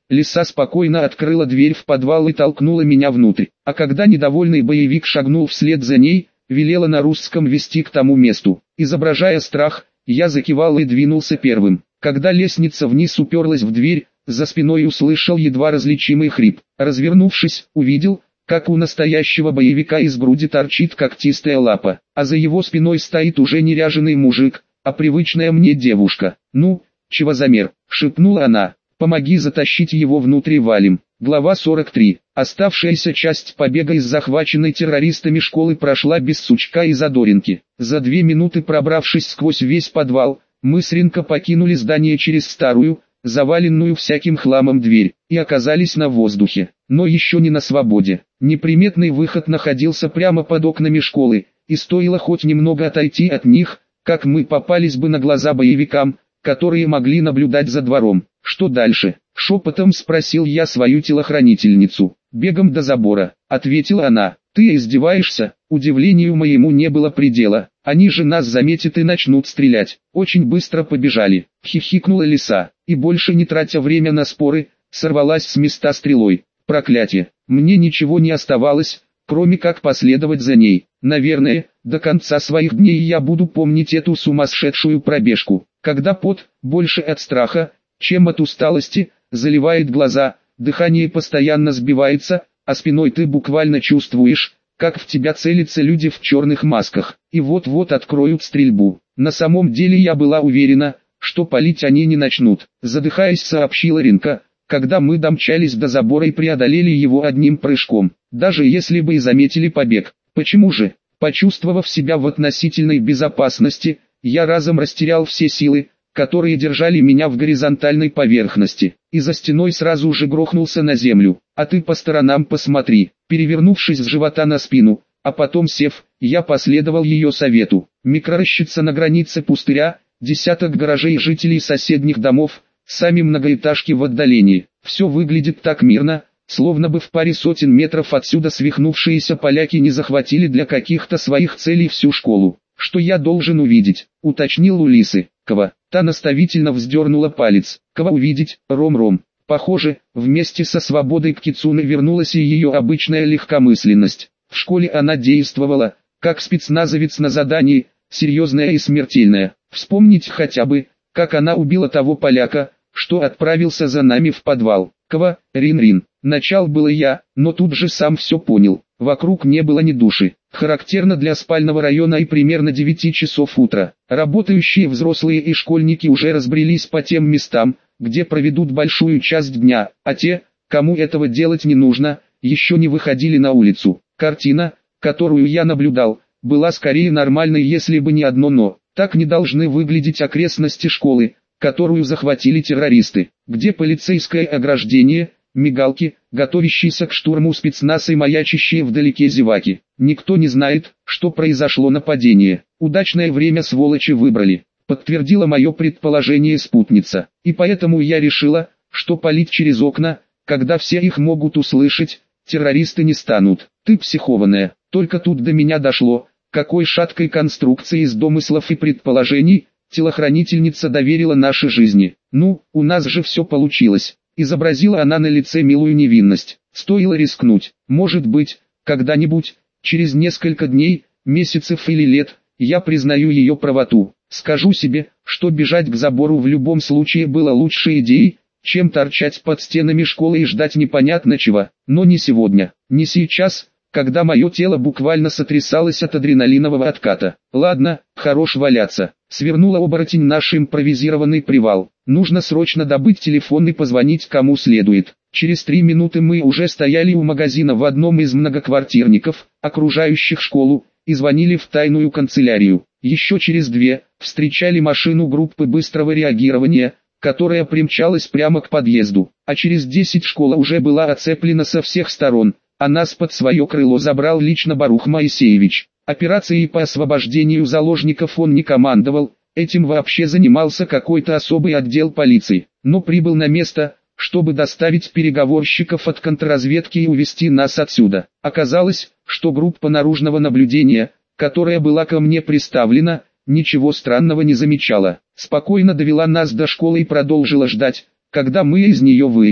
Лиса спокойно открыла дверь в подвал и толкнула меня внутрь. А когда недовольный боевик шагнул вслед за ней, велела на русском вести к тому месту. Изображая страх, я закивал и двинулся первым. Когда лестница вниз уперлась в дверь, за спиной услышал едва различимый хрип. Развернувшись, увидел, как у настоящего боевика из груди торчит когтистая лапа, а за его спиной стоит уже не ряженый мужик, а привычная мне девушка. «Ну, чего замер?» — шепнула она. «Помоги затащить его внутрь, валим». Глава сорок три. Оставшаяся часть побега из захваченной террористами школы прошла без сучка и задоринки. За две минуты, пробравшись сквозь весь подвал, мы с Ринко покинули здание через старую, заваленную всяким хламом дверь, и оказались на воздухе, но еще не на свободе. Неприметный выход находился прямо под окнами школы, и стоило хоть немного отойти от них, как мы попались бы на глаза боевикам, которые могли наблюдать за двором. «Что дальше?» — шепотом спросил я свою телохранительницу. «Бегом до забора», — ответила она. «Ты издеваешься?» Удивлению моему не было предела. «Они же нас заметят и начнут стрелять». «Очень быстро побежали», — хихикнула лиса, и больше не тратя время на споры, сорвалась с места стрелой. Проклятие! Мне ничего не оставалось, кроме как последовать за ней. Наверное, до конца своих дней я буду помнить эту сумасшедшую пробежку, когда пот, больше от страха, чем от усталости, заливает глаза, дыхание постоянно сбивается, а спиной ты буквально чувствуешь, как в тебя целятся люди в черных масках, и вот-вот откроют стрельбу. На самом деле я была уверена, что палить они не начнут, задыхаясь, сообщила Ринко, когда мы домчались до забора и преодолели его одним прыжком, даже если бы и заметили побег. Почему же? Почувствовав себя в относительной безопасности, я разом растерял все силы, которые держали меня в горизонтальной поверхности, и за стеной сразу же грохнулся на землю. «А ты по сторонам посмотри», перевернувшись с живота на спину, а потом сев, я последовал ее совету. Микророщица на границе пустыря, десяток гаражей жителей соседних домов, сами многоэтажки в отдалении. Все выглядит так мирно, словно бы в паре сотен метров отсюда свихнувшиеся поляки не захватили для каких-то своих целей всю школу. «Что я должен увидеть?» — уточнил у лисы. «Кого?» Та наставительно вздернула палец. «Кого увидеть, Ром-Ром?» Похоже, вместе со свободой к Кицуне вернулась и ее обычная легкомысленность. В школе она действовала, как спецназовец на задании, серьезная и смертельная. Вспомнить хотя бы, как она убила того поляка, что отправился за нами в подвал. «Кого?» «Рин-Рин». Начал было я, но тут же сам все понял. Вокруг не было ни души. Характерно для спального района и примерно девяти часов утра. Работающие взрослые и школьники уже разбрелись по тем местам, где проведут большую часть дня, а те, кому этого делать не нужно, еще не выходили на улицу. Картина, которую я наблюдал, была скорее нормальной, если бы не одно «но». Так не должны выглядеть окрестности школы, которую захватили террористы, где полицейское ограждение, мигалки, готовящиеся к штурму спецназ и маячащие вдалеке зеваки. Никто не знает, что произошло нападение. Удачное время сволочи выбрали, подтвердила мое предположение спутница. И поэтому я решила, что палить через окна, когда все их могут услышать, террористы не станут. Ты психованная. Только тут до меня дошло, какой шаткой конструкции из домыслов и предположений телохранительница доверила нашей жизни. Ну, у нас же все получилось. Изобразила она на лице милую невинность. Стоило рискнуть. Может быть, когда-нибудь, через несколько дней, месяцев или лет, я признаю ее правоту. Скажу себе, что бежать к забору в любом случае было лучшей идеей, чем торчать под стенами школы и ждать непонятно чего. Но не сегодня, не сейчас, когда мое тело буквально сотрясалось от адреналинового отката. Ладно, хорош валяться. Свернула оборотень наш импровизированный привал. Нужно срочно добыть телефон и позвонить кому следует. Через три минуты мы уже стояли у магазина в одном из многоквартирников, окружающих школу, и звонили в тайную канцелярию. Еще через две, встречали машину группы быстрого реагирования, которая примчалась прямо к подъезду. А через десять школа уже была оцеплена со всех сторон, а нас под свое крыло забрал лично Барух Моисеевич. Операцией по освобождению заложников он не командовал, этим вообще занимался какой-то особый отдел полиции, но прибыл на место, чтобы доставить переговорщиков от контрразведки и увезти нас отсюда. Оказалось, что группа наружного наблюдения, которая была ко мне приставлена, ничего странного не замечала. Спокойно довела нас до школы и продолжила ждать, когда мы из нее выйдем.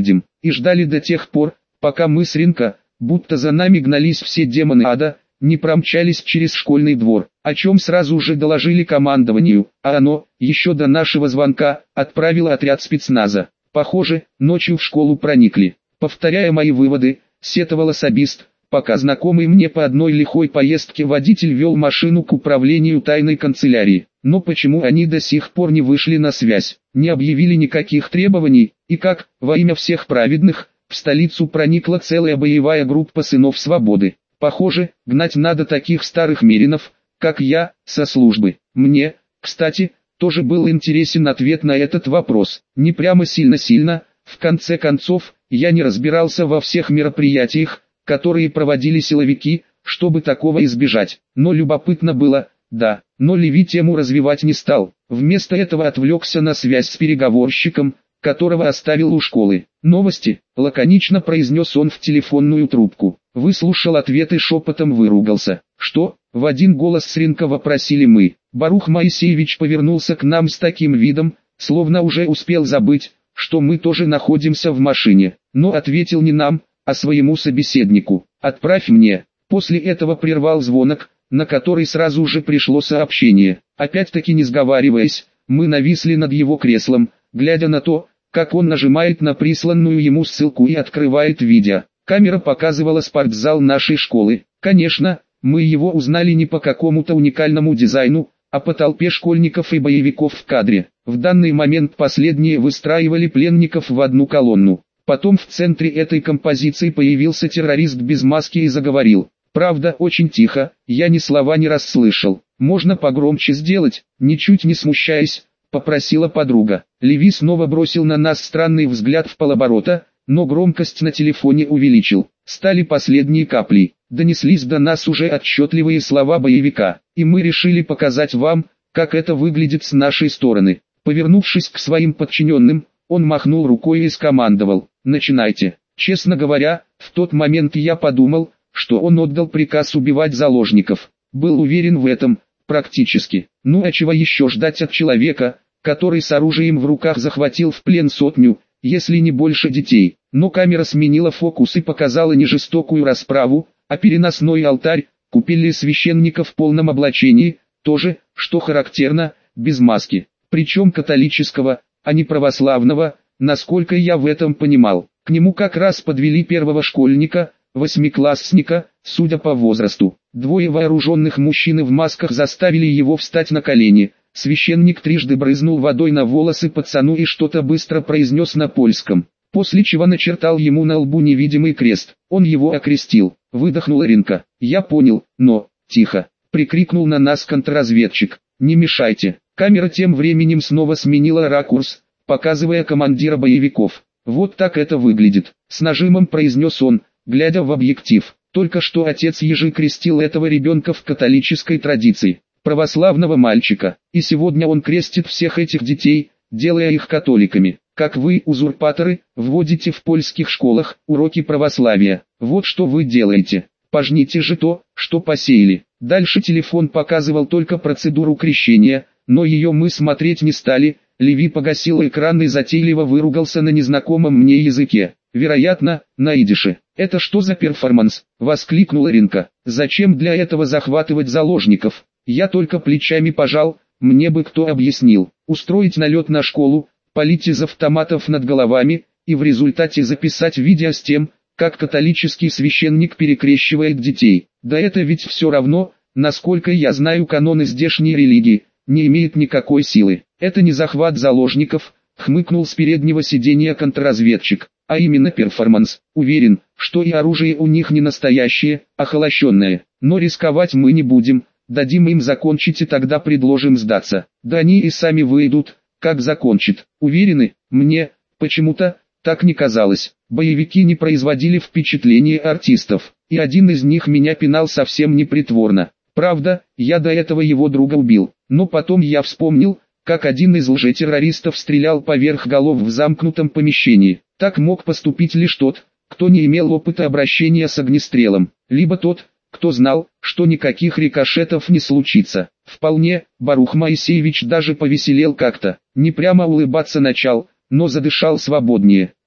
и ждали до тех пор, пока мы с рынка, будто за нами гнались все демоны ада, не промчались через школьный двор, о чем сразу же доложили командованию, а оно, еще до нашего звонка, отправило отряд спецназа. Похоже, ночью в школу проникли. Повторяя мои выводы, сетовал особист, пока знакомый мне по одной лихой поездке водитель вел машину к управлению тайной канцелярии. Но почему они до сих пор не вышли на связь, не объявили никаких требований, и как, во имя всех праведных, в столицу проникла целая боевая группа сынов свободы? Похоже, гнать надо таких старых меринов, как я, со службы. Мне, кстати, тоже был интересен ответ на этот вопрос. Не прямо сильно-сильно, в конце концов, я не разбирался во всех мероприятиях, которые проводили силовики, чтобы такого избежать. Но любопытно было, да, но Леви тему развивать не стал. Вместо этого отвлекся на связь с переговорщиком, которого оставил у школы. «Новости», — лаконично произнес он в телефонную трубку. Выслушал ответ и шепотом выругался. «Что?» — в один голос с рынка вопросили мы. Барух Моисеевич повернулся к нам с таким видом, словно уже успел забыть, что мы тоже находимся в машине, но ответил не нам, а своему собеседнику. «Отправь мне». После этого прервал звонок, на который сразу же пришло сообщение. Опять-таки не сговариваясь, мы нависли над его креслом, глядя на то, как он нажимает на присланную ему ссылку и открывает видео. Камера показывала спортзал нашей школы. Конечно, мы его узнали не по какому-то уникальному дизайну, а по толпе школьников и боевиков в кадре. В данный момент последние выстраивали пленников в одну колонну. Потом в центре этой композиции появился террорист без маски и заговорил. Правда, очень тихо, я ни слова не расслышал. «Можно погромче сделать?» Ничуть не смущаясь, попросила подруга. Леви снова бросил на нас странный взгляд в полоборота, но громкость на телефоне увеличил. Стали последние капли. Донеслись до нас уже отчетливые слова боевика, и мы решили показать вам, как это выглядит с нашей стороны. Повернувшись к своим подчиненным, он махнул рукой и скомандовал: «Начинайте». Честно говоря, в тот момент я подумал, что он отдал приказ убивать заложников. Был уверен в этом, практически. Ну а чего еще ждать от человека, который с оружием в руках захватил в плен сотню, если не больше детей? Но камера сменила фокус и показала не жестокую расправу, а переносной алтарь. Купили священника в полном облачении, тоже, что характерно, без маски. Причем католического, а не православного, насколько я в этом понимал. К нему как раз подвели первого школьника, восьмиклассника, судя по возрасту. Двое вооруженных мужчин в масках заставили его встать на колени. Священник трижды брызнул водой на волосы пацану и что-то быстро произнес на польском, после чего начертал ему на лбу невидимый крест. Он его окрестил. Выдохнула Ринка. «Я понял, но...» «Тихо!» — прикрикнул на нас контрразведчик. «Не мешайте!» Камера тем временем снова сменила ракурс, показывая командира боевиков. «Вот так это выглядит», — с нажимом произнес он, глядя в объектив. «Только что отец Ежи крестил этого ребенка в католической традиции, православного мальчика, и сегодня он крестит всех этих детей, делая их католиками. Как вы, узурпаторы, вводите в польских школах уроки православия. Вот что вы делаете. Пожните же то, что посеяли». Дальше телефон показывал только процедуру крещения, но ее мы смотреть не стали. Леви погасил экран и затейливо выругался на незнакомом мне языке. Вероятно, на идише. «Это что за перформанс?» — воскликнула Ринка. «Зачем для этого захватывать заложников?» Я только плечами пожал, мне бы кто объяснил. Устроить налет на школу, палить из автоматов над головами, и в результате записать видео с тем, как католический священник перекрещивает детей. Да это ведь все равно, насколько я знаю каноны здешней религии, не имеет никакой силы. Это не захват заложников, хмыкнул с переднего сиденья контрразведчик, а именно перформанс. Уверен, что и оружие у них не настоящее, а холощенное. Но рисковать мы не будем, дадим им закончить и тогда предложим сдаться. Да они и сами выйдут, как закончат. Уверены? Мне, почему-то, так не казалось. Боевики не производили впечатления артистов, и один из них меня пинал совсем непритворно. Правда, я до этого его друга убил, но потом я вспомнил, как один из лжетеррористов стрелял поверх голов в замкнутом помещении. Так мог поступить лишь тот, кто не имел опыта обращения с огнестрелом, либо тот, кто знал, что никаких рикошетов не случится. Вполне, Барух Моисеевич даже повеселел как-то, не прямо улыбаться начал, но задышал свободнее.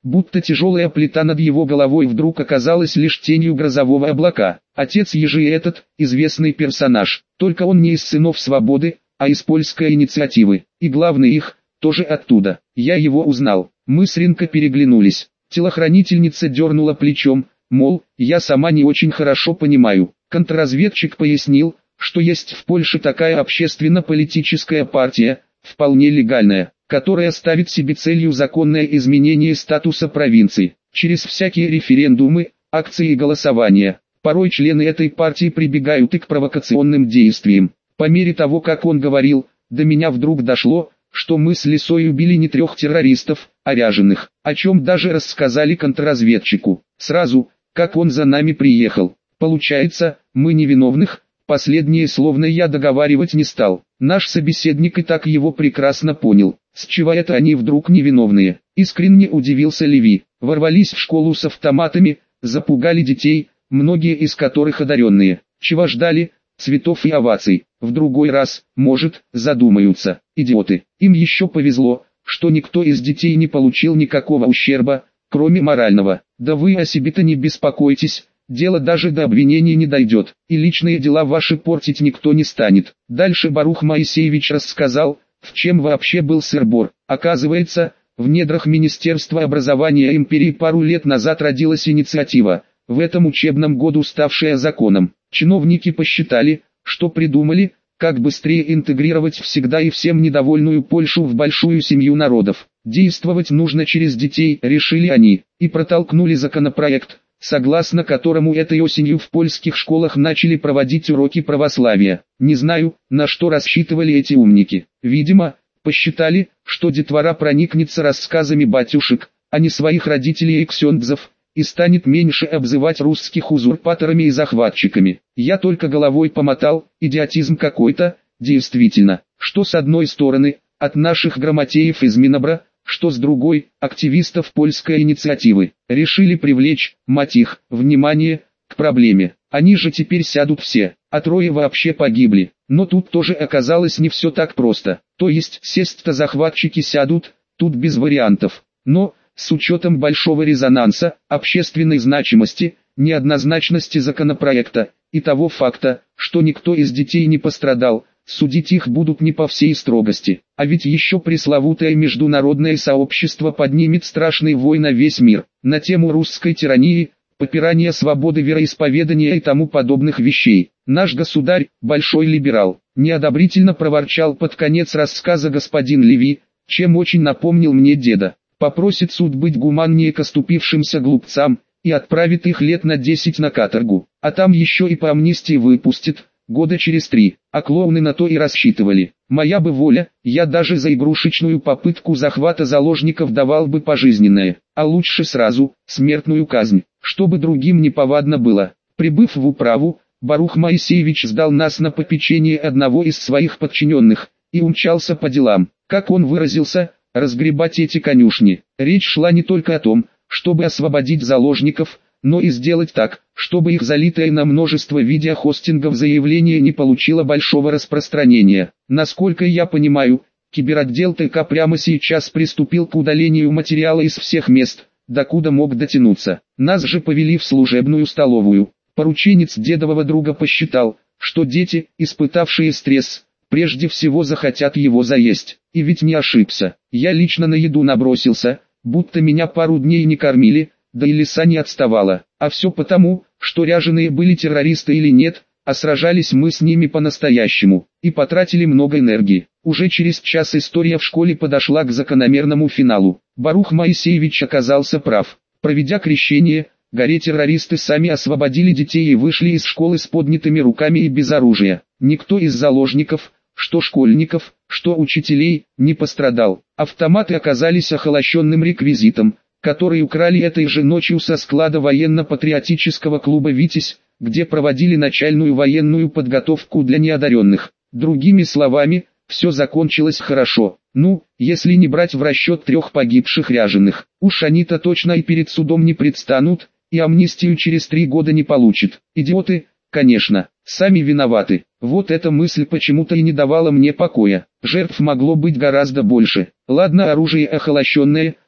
будто тяжелая плита над его головой вдруг оказалась лишь тенью грозового облака. Отец Ежи этот, известный персонаж, только он не из сынов свободы, а из польской инициативы, и главный их, тоже оттуда. Я его узнал. Мы с Ринкой переглянулись. Телохранительница дернула плечом, мол, я сама не очень хорошо понимаю. Контрразведчик пояснил, что есть в Польше такая общественно-политическая партия, вполне легальная, которая ставит себе целью законное изменение статуса провинции. Через всякие референдумы, акции и голосования. Порой члены этой партии прибегают и к провокационным действиям. По мере того, как он говорил, до меня вдруг дошло, что мы с Лисой убили не трех террористов, а ряженых, о чем даже рассказали контрразведчику, сразу, как он за нами приехал. Получается, мы невиновных, последнее словно я договаривать не стал. Наш собеседник и так его прекрасно понял, с чего это они вдруг невиновные. Искренне удивился Леви. Ворвались в школу с автоматами, запугали детей, многие из которых одаренные. Чего ждали? Цветов и оваций. В другой раз, может, задумаются. Идиоты. Им еще повезло, что никто из детей не получил никакого ущерба, кроме морального. Да вы о себе-то не беспокойтесь, дело даже до обвинений не дойдет, и личные дела ваши портить никто не станет. Дальше Барух Моисеевич рассказал, в чем вообще был сыр-бор. Оказывается, в недрах Министерства образования империи пару лет назад родилась инициатива, в этом учебном году ставшая законом. Чиновники посчитали, что придумали, как быстрее интегрировать всегда и всем недовольную Польшу в большую семью народов. Действовать нужно через детей, решили они, и протолкнули законопроект, согласно которому этой осенью в польских школах начали проводить уроки православия. Не знаю, на что рассчитывали эти умники. Видимо, посчитали, что детвора проникнется рассказами батюшек, а не своих родителей и ксёндзов, и станет меньше обзывать русских узурпаторами и захватчиками. Я только головой помотал, идиотизм какой-то, действительно, что с одной стороны, от наших грамотеев из Минобра, что с другой, активистов польской инициативы, решили привлечь, мать их, внимание, к проблеме. Они же теперь сядут все, а трое вообще погибли. Но тут тоже оказалось не все так просто. То есть сесть-то захватчики сядут, тут без вариантов. Но, с учетом большого резонанса, общественной значимости, неоднозначности законопроекта, и того факта, что никто из детей не пострадал, судить их будут не по всей строгости. А ведь еще пресловутое международное сообщество поднимет страшный вой на весь мир, на тему русской тирании, попирания свободы вероисповедания и тому подобных вещей. Наш государь, большой либерал, неодобрительно проворчал под конец рассказа господин Леви, чем очень напомнил мне деда. Попросит суд быть гуманнее к оступившимся глупцам, и отправит их лет на десять на каторгу, а там еще и по амнистии выпустит, года через три, а клоуны на то и рассчитывали. Моя бы воля, я даже за игрушечную попытку захвата заложников давал бы пожизненное, а лучше сразу, смертную казнь, чтобы другим неповадно было. Прибыв в управу, Барух Моисеевич сдал нас на попечение одного из своих подчиненных, и умчался по делам, как он выразился, разгребать эти конюшни. Речь шла не только о том, чтобы освободить заложников, но и сделать так, чтобы их залитое на множество видеохостингов заявление не получило большого распространения. Насколько я понимаю, киберотдел ТК прямо сейчас приступил к удалению материала из всех мест, докуда мог дотянуться. Нас же повели в служебную столовую. Порученец дедового друга посчитал, что дети, испытавшие стресс, прежде всего захотят его заесть. И ведь не ошибся. Я лично на еду набросился, будто меня пару дней не кормили, да и Лиса не отставала. А все потому, что ряженые были террористы или нет, а сражались мы с ними по-настоящему, и потратили много энергии. Уже через час история в школе подошла к закономерному финалу. Барух Моисеевич оказался прав. Проведя крещение, горе-террористы сами освободили детей и вышли из школы с поднятыми руками и без оружия. Никто из заложников, что школьников, что учителей, не пострадал. Автоматы оказались охолощенным реквизитом, который украли этой же ночью со склада военно-патриотического клуба «Витязь», где проводили начальную военную подготовку для неодаренных. Другими словами, все закончилось хорошо. Ну, если не брать в расчет трех погибших ряженых. Уж они-то точно и перед судом не предстанут, и амнистию через три года не получат. Идиоты, конечно, сами виноваты. Вот эта мысль почему-то и не давала мне покоя. Жертв могло быть гораздо больше. Ладно, оружие охолощенное,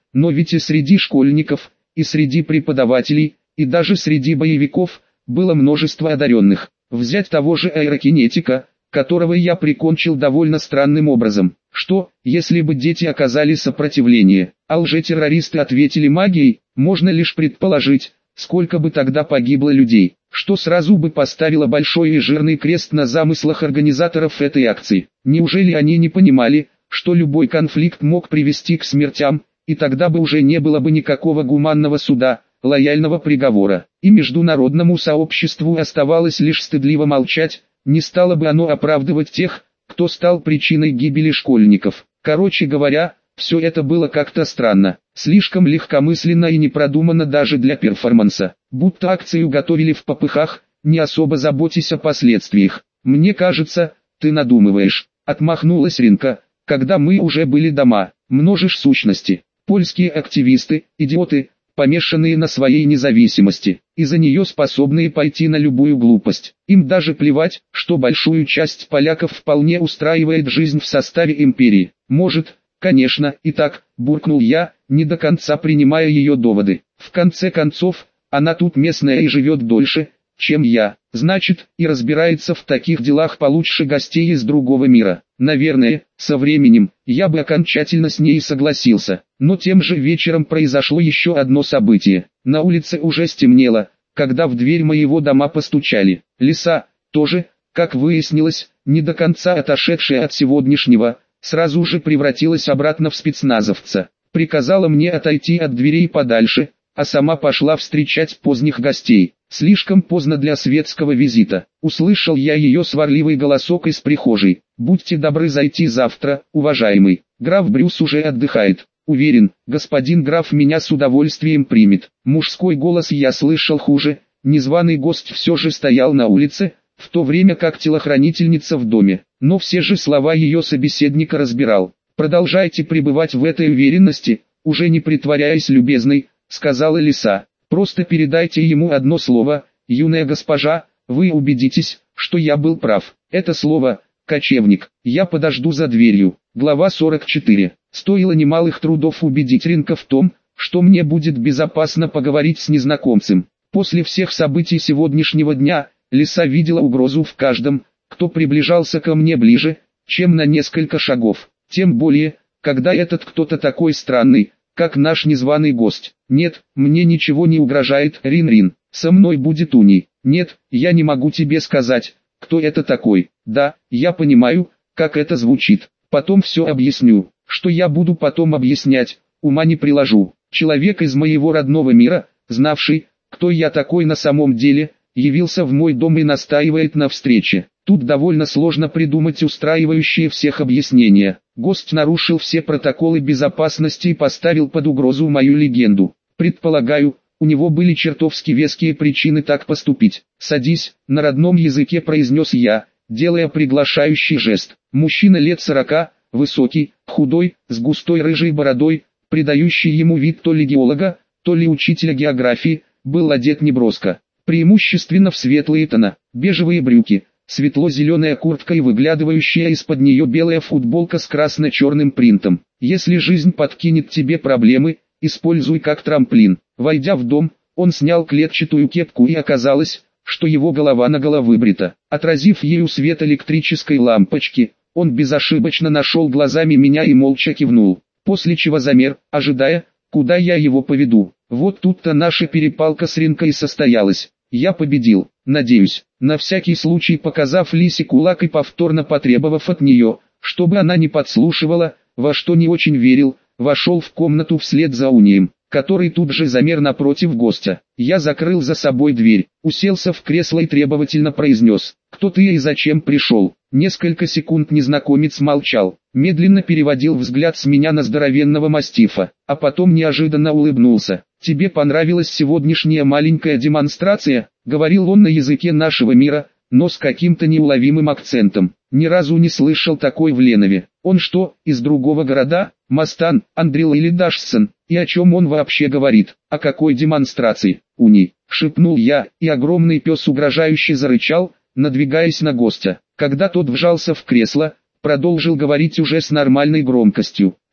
но ведь и среди школьников, и среди преподавателей, и даже среди боевиков, было множество одаренных. Взять того же аэрокинетика, которого я прикончил довольно странным образом. Что, если бы дети оказали сопротивление, а лжетеррористы ответили магией, можно лишь предположить, сколько бы тогда погибло людей, что сразу бы поставило большой и жирный крест на замыслах организаторов этой акции. Неужели они не понимали, что любой конфликт мог привести к смертям, и тогда бы уже не было бы никакого гуманного суда, лояльного приговора, и международному сообществу оставалось лишь стыдливо молчать, не стало бы оно оправдывать тех, кто стал причиной гибели школьников. Короче говоря, все это было как-то странно, слишком легкомысленно и непродуманно даже для перформанса, будто акцию готовили в попыхах, не особо заботясь о последствиях. «Мне кажется, ты надумываешь», — отмахнулась Ринка, когда мы уже были дома. «Множишь сущности. Польские активисты, идиоты, помешанные на своей независимости, из-за нее способные пойти на любую глупость. Им даже плевать, что большую часть поляков вполне устраивает жизнь в составе империи. Может, конечно, и так», — буркнул я, не до конца принимая ее доводы. «В конце концов, она тут местная и живет дольше, чем я, значит, и разбирается в таких делах получше гостей из другого мира. Наверное, со временем, я бы окончательно с ней согласился». Но тем же вечером произошло еще одно событие. На улице уже стемнело, когда в дверь моего дома постучали. Лиса, тоже, как выяснилось, не до конца отошедшая от сегодняшнего, сразу же превратилась обратно в спецназовца. Приказала мне отойти от дверей подальше, а сама пошла встречать поздних гостей. Слишком поздно для светского визита. Услышал я ее сварливый голосок из прихожей. «Будьте добры зайти завтра, уважаемый. Граф Брюс уже отдыхает. Уверен, господин граф меня с удовольствием примет». Мужской голос я слышал хуже. Незваный гость все же стоял на улице, в то время как телохранительница в доме. Но все же слова ее собеседника разбирал. «Продолжайте пребывать в этой уверенности, уже не притворяясь любезной», — сказала Лиса. «Просто передайте ему одно слово, юная госпожа, вы убедитесь, что я был прав. Это слово — кочевник. Я подожду за дверью». Глава сорок четыре. Стоило немалых трудов убедить Ринка в том, что мне будет безопасно поговорить с незнакомцем. После всех событий сегодняшнего дня, Лиса видела угрозу в каждом, кто приближался ко мне ближе, чем на несколько шагов. Тем более, когда этот кто-то такой странный, как наш незваный гость. «Нет, мне ничего не угрожает, Рин-Рин, со мной будет Уни». «Нет, я не могу тебе сказать, кто это такой». «Да, я понимаю, как это звучит. Потом все объясню». «Что я буду потом объяснять, ума не приложу». Человек из моего родного мира, знавший, кто я такой на самом деле, явился в мой дом и настаивает на встрече. Тут довольно сложно придумать устраивающие всех объяснения. Гость нарушил все протоколы безопасности и поставил под угрозу мою легенду. Предполагаю, у него были чертовски веские причины так поступить. «Садись», — на родном языке произнес я, делая приглашающий жест. Мужчина лет сорока, высокий, худой, с густой рыжей бородой, придающий ему вид то ли геолога, то ли учителя географии, был одет неброско. Преимущественно в светлые тона, бежевые брюки, светло-зеленая куртка и выглядывающая из-под нее белая футболка с красно-черным принтом. «Если жизнь подкинет тебе проблемы, используй как трамплин». Войдя в дом, он снял клетчатую кепку и оказалось, что его голова наголо выбрита. Отразив ею свет электрической лампочки, он безошибочно нашел глазами меня и молча кивнул, после чего замер, ожидая, куда я его поведу. Вот тут-то наша перепалка с Ринкой состоялась. Я победил, надеюсь, на всякий случай показав Лисе кулак и повторно потребовав от нее, чтобы она не подслушивала, во что не очень верил, вошел в комнату вслед за Унием, который тут же замер напротив гостя. Я закрыл за собой дверь, уселся в кресло и требовательно произнес: «Кто ты и зачем пришел?» Несколько секунд незнакомец молчал, медленно переводил взгляд с меня на здоровенного мастифа, а потом неожиданно улыбнулся. «Тебе понравилась сегодняшняя маленькая демонстрация?» — говорил он на языке нашего мира, но с каким-то неуловимым акцентом. Ни разу не слышал такой в Ленове. Он что, из другого города? Мастан, Андрил или Дашсон? И о чем он вообще говорит? О какой демонстрации? Уни, шепнул я, и огромный пес угрожающе зарычал, надвигаясь на гостя. Когда тот вжался в кресло, продолжил говорить уже с нормальной громкостью.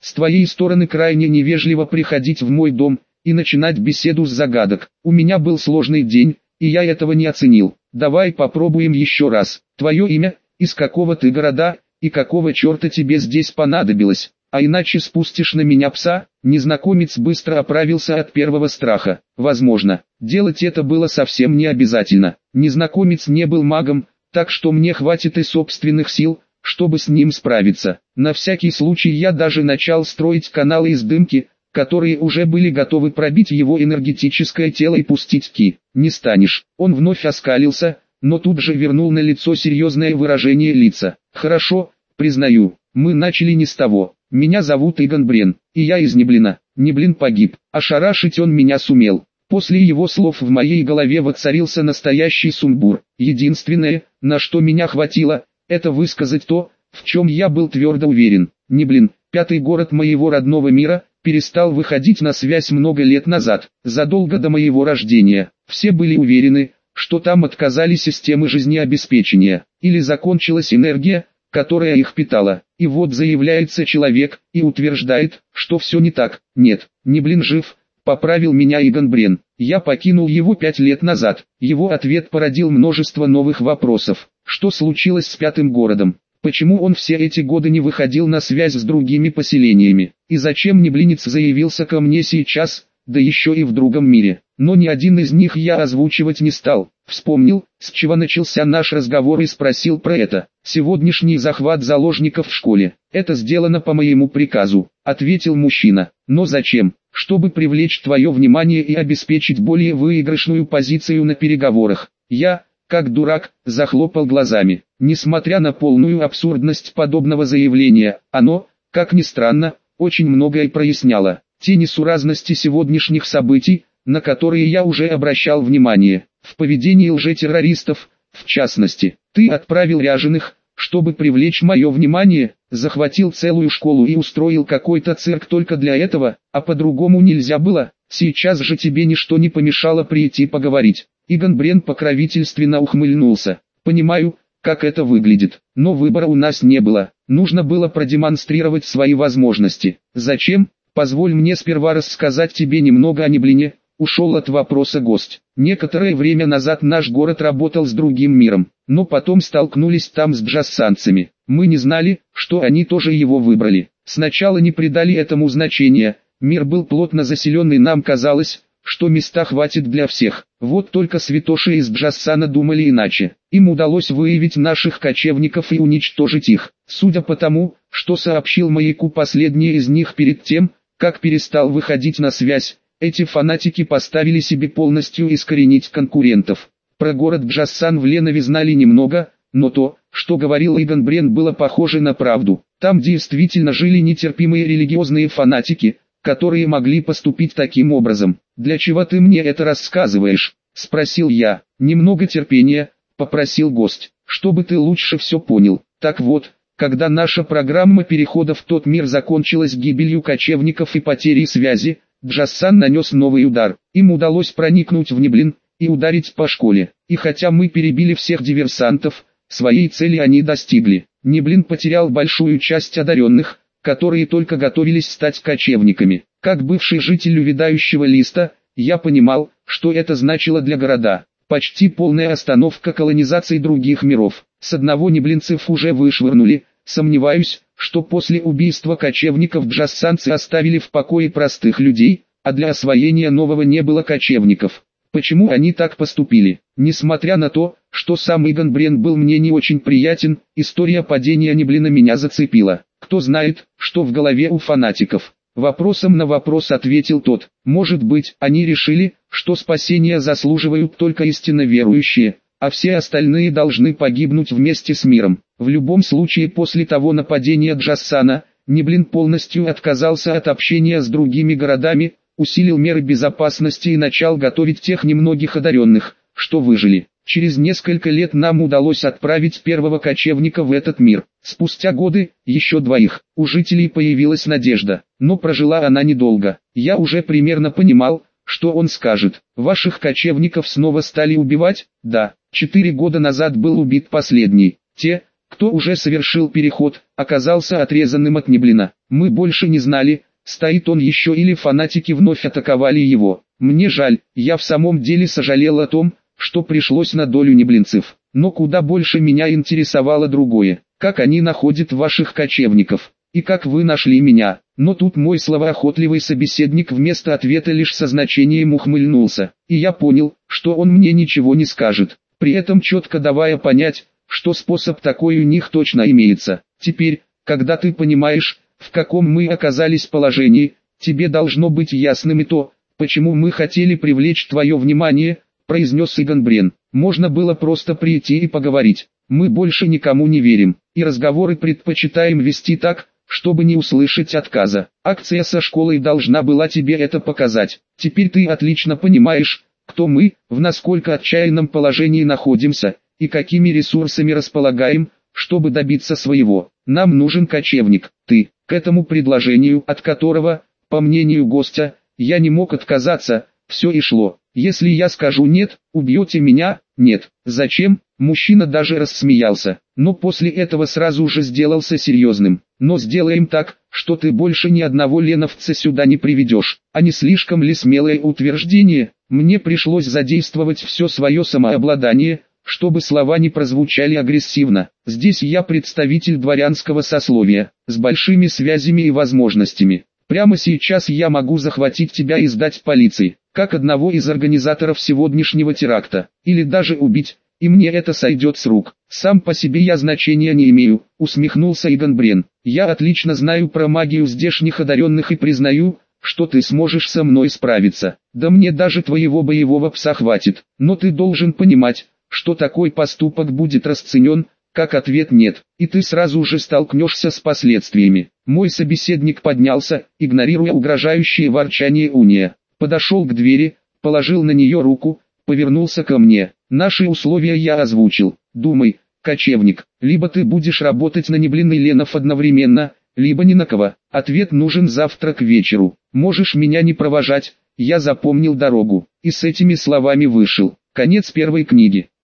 С твоей стороны крайне невежливо приходить в мой дом и начинать беседу с загадок. У меня был сложный день, и я этого не оценил. Давай попробуем еще раз. Твое имя, из какого ты города, и какого черта тебе здесь понадобилось? А иначе спустишь на меня пса?» Незнакомец быстро оправился от первого страха. Возможно, делать это было совсем не обязательно. Незнакомец не был магом, так что мне хватит и собственных сил, чтобы с ним справиться. На всякий случай я даже начал строить каналы из дымки, которые уже были готовы пробить его энергетическое тело и пустить ки. «Не станешь». Он вновь оскалился, но тут же вернул на лицо серьезное выражение лица. «Хорошо, признаю, мы начали не с того. Меня зовут Иган Брен, и я из Неблина». Неблин погиб. Ошарашить он меня сумел. После его слов в моей голове воцарился настоящий сумбур. Единственное, на что меня хватило, это высказать то, в чем я был твердо уверен. Неблин, пятый город моего родного мира, перестал выходить на связь много лет назад, задолго до моего рождения. Все были уверены, что там отказали системы жизнеобеспечения, или закончилась энергия, которая их питала. И вот заявляется человек и утверждает, что все не так. Нет, Неблин жив, поправил меня Иган Брен. Я покинул его пять лет назад. Его ответ породил множество новых вопросов. Что случилось с пятым городом? Почему он все эти годы не выходил на связь с другими поселениями? И зачем Неблинец заявился ко мне сейчас, да еще и в другом мире? Но ни один из них я озвучивать не стал. Вспомнил, с чего начался наш разговор, и спросил про это. «Сегодняшний захват заложников в школе. Это сделано по моему приказу», — ответил мужчина. «Но зачем? Чтобы привлечь твое внимание и обеспечить более выигрышную позицию на переговорах». Я, как дурак, захлопал глазами. Несмотря на полную абсурдность подобного заявления, оно, как ни странно, очень многое проясняло. Те несуразности сегодняшних событий, на которые я уже обращал внимание, в поведении лжетеррористов, в частности. Ты отправил ряженых, чтобы привлечь мое внимание, захватил целую школу и устроил какой-то цирк только для этого, а по-другому нельзя было. Сейчас же тебе ничто не помешало прийти поговорить. Иган Брен покровительственно ухмыльнулся. Понимаю, как это выглядит, но выбора у нас не было. Нужно было продемонстрировать свои возможности. Зачем? Позволь мне сперва рассказать тебе немного о Неблине. Ушел от вопроса гость. Некоторое время назад наш город работал с другим миром, но потом столкнулись там с джассанцами. Мы не знали, что они тоже его выбрали. Сначала не придали этому значения. Мир был плотно заселенный, нам казалось, что места хватит для всех. Вот только святоши из Джассана думали иначе. Им удалось выявить наших кочевников и уничтожить их. Судя по тому, что сообщил маяку последний из них перед тем, как перестал выходить на связь, эти фанатики поставили себе полностью искоренить конкурентов. Про город Джассан в Ленове знали немного, но то, что говорил Иган Брен, было похоже на правду. Там действительно жили нетерпимые религиозные фанатики, которые могли поступить таким образом. «Для чего ты мне это рассказываешь?» – спросил я. «Немного терпения», – попросил гость, – «чтобы ты лучше все понял». Так вот, когда наша программа перехода в тот мир закончилась гибелью кочевников и потерей связи, Джассан нанес новый удар. Им удалось проникнуть в Неблин и ударить по школе. И хотя мы перебили всех диверсантов, своей цели они достигли. Неблин потерял большую часть одаренных, которые только готовились стать кочевниками. Как бывший житель увядающего листа, я понимал, что это значило для города. Почти полная остановка колонизации других миров. С одного неблинцев уже вышвырнули. Сомневаюсь, что после убийства кочевников джассанцы оставили в покое простых людей, а для освоения нового не было кочевников. Почему они так поступили? Несмотря на то, что сам Иган Брен был мне не очень приятен, история падения Неблина меня зацепила. Кто знает, что в голове у фанатиков? Вопросом на вопрос ответил тот. Может быть, они решили, что спасения заслуживают только истинно верующие, а все остальные должны погибнуть вместе с миром. В любом случае, после того нападения Джассана, Неблин полностью отказался от общения с другими городами, усилил меры безопасности и начал готовить тех немногих одаренных, что выжили. Через несколько лет нам удалось отправить первого кочевника в этот мир. Спустя годы, еще двоих. У жителей появилась надежда, но прожила она недолго. Я уже примерно понимал, что он скажет. Ваших кочевников снова стали убивать? Да, четыре года назад был убит последний. Те, кто уже совершил переход, оказался отрезанным от Неблина. Мы больше не знали, стоит он еще или фанатики вновь атаковали его. Мне жаль, я в самом деле сожалел о том, что пришлось на долю неблинцев. Но куда больше меня интересовало другое. Как они находят ваших кочевников? И как вы нашли меня? Но тут мой словоохотливый собеседник вместо ответа лишь со значением ухмыльнулся. И я понял, что он мне ничего не скажет, при этом четко давая понять, что способ такой у них точно имеется. Теперь, когда ты понимаешь, в каком мы оказались положении, тебе должно быть ясным и то, почему мы хотели привлечь твое внимание, произнес Иган Брен. Можно было просто прийти и поговорить. Мы больше никому не верим, и разговоры предпочитаем вести так, чтобы не услышать отказа. Акция со школой должна была тебе это показать. Теперь ты отлично понимаешь, кто мы, в насколько отчаянном положении находимся, и какими ресурсами располагаем, чтобы добиться своего. Нам нужен кочевник. Ты, к этому предложению, от которого, по мнению гостя, я не мог отказаться, все и шло. Если я скажу нет, убьете меня? Нет. Зачем? Мужчина даже рассмеялся, но после этого сразу же сделался серьезным. Но сделаем так, что ты больше ни одного леновца сюда не приведешь. А не слишком ли смелое утверждение? Мне пришлось задействовать все свое самообладание, чтобы слова не прозвучали агрессивно. Здесь я представитель дворянского сословия, с большими связями и возможностями. Прямо сейчас я могу захватить тебя и сдать полиции, как одного из организаторов сегодняшнего теракта, или даже убить, и мне это сойдет с рук. Сам по себе я значения не имею, усмехнулся Иган Брен. Я отлично знаю про магию здешних одаренных и признаю, что ты сможешь со мной справиться. Да мне даже твоего боевого пса хватит, но ты должен понимать, что такой поступок будет расценен как ответ «нет», и ты сразу же столкнешься с последствиями. Мой собеседник поднялся, игнорируя угрожающее ворчание Уния, подошел к двери, положил на нее руку, повернулся ко мне. Наши условия я озвучил. Думай, кочевник, либо ты будешь работать на Неблин и Ленов одновременно, либо ни на кого. Ответ нужен завтра к вечеру. Можешь меня не провожать, я запомнил дорогу. И с этими словами вышел. Конец первой книги.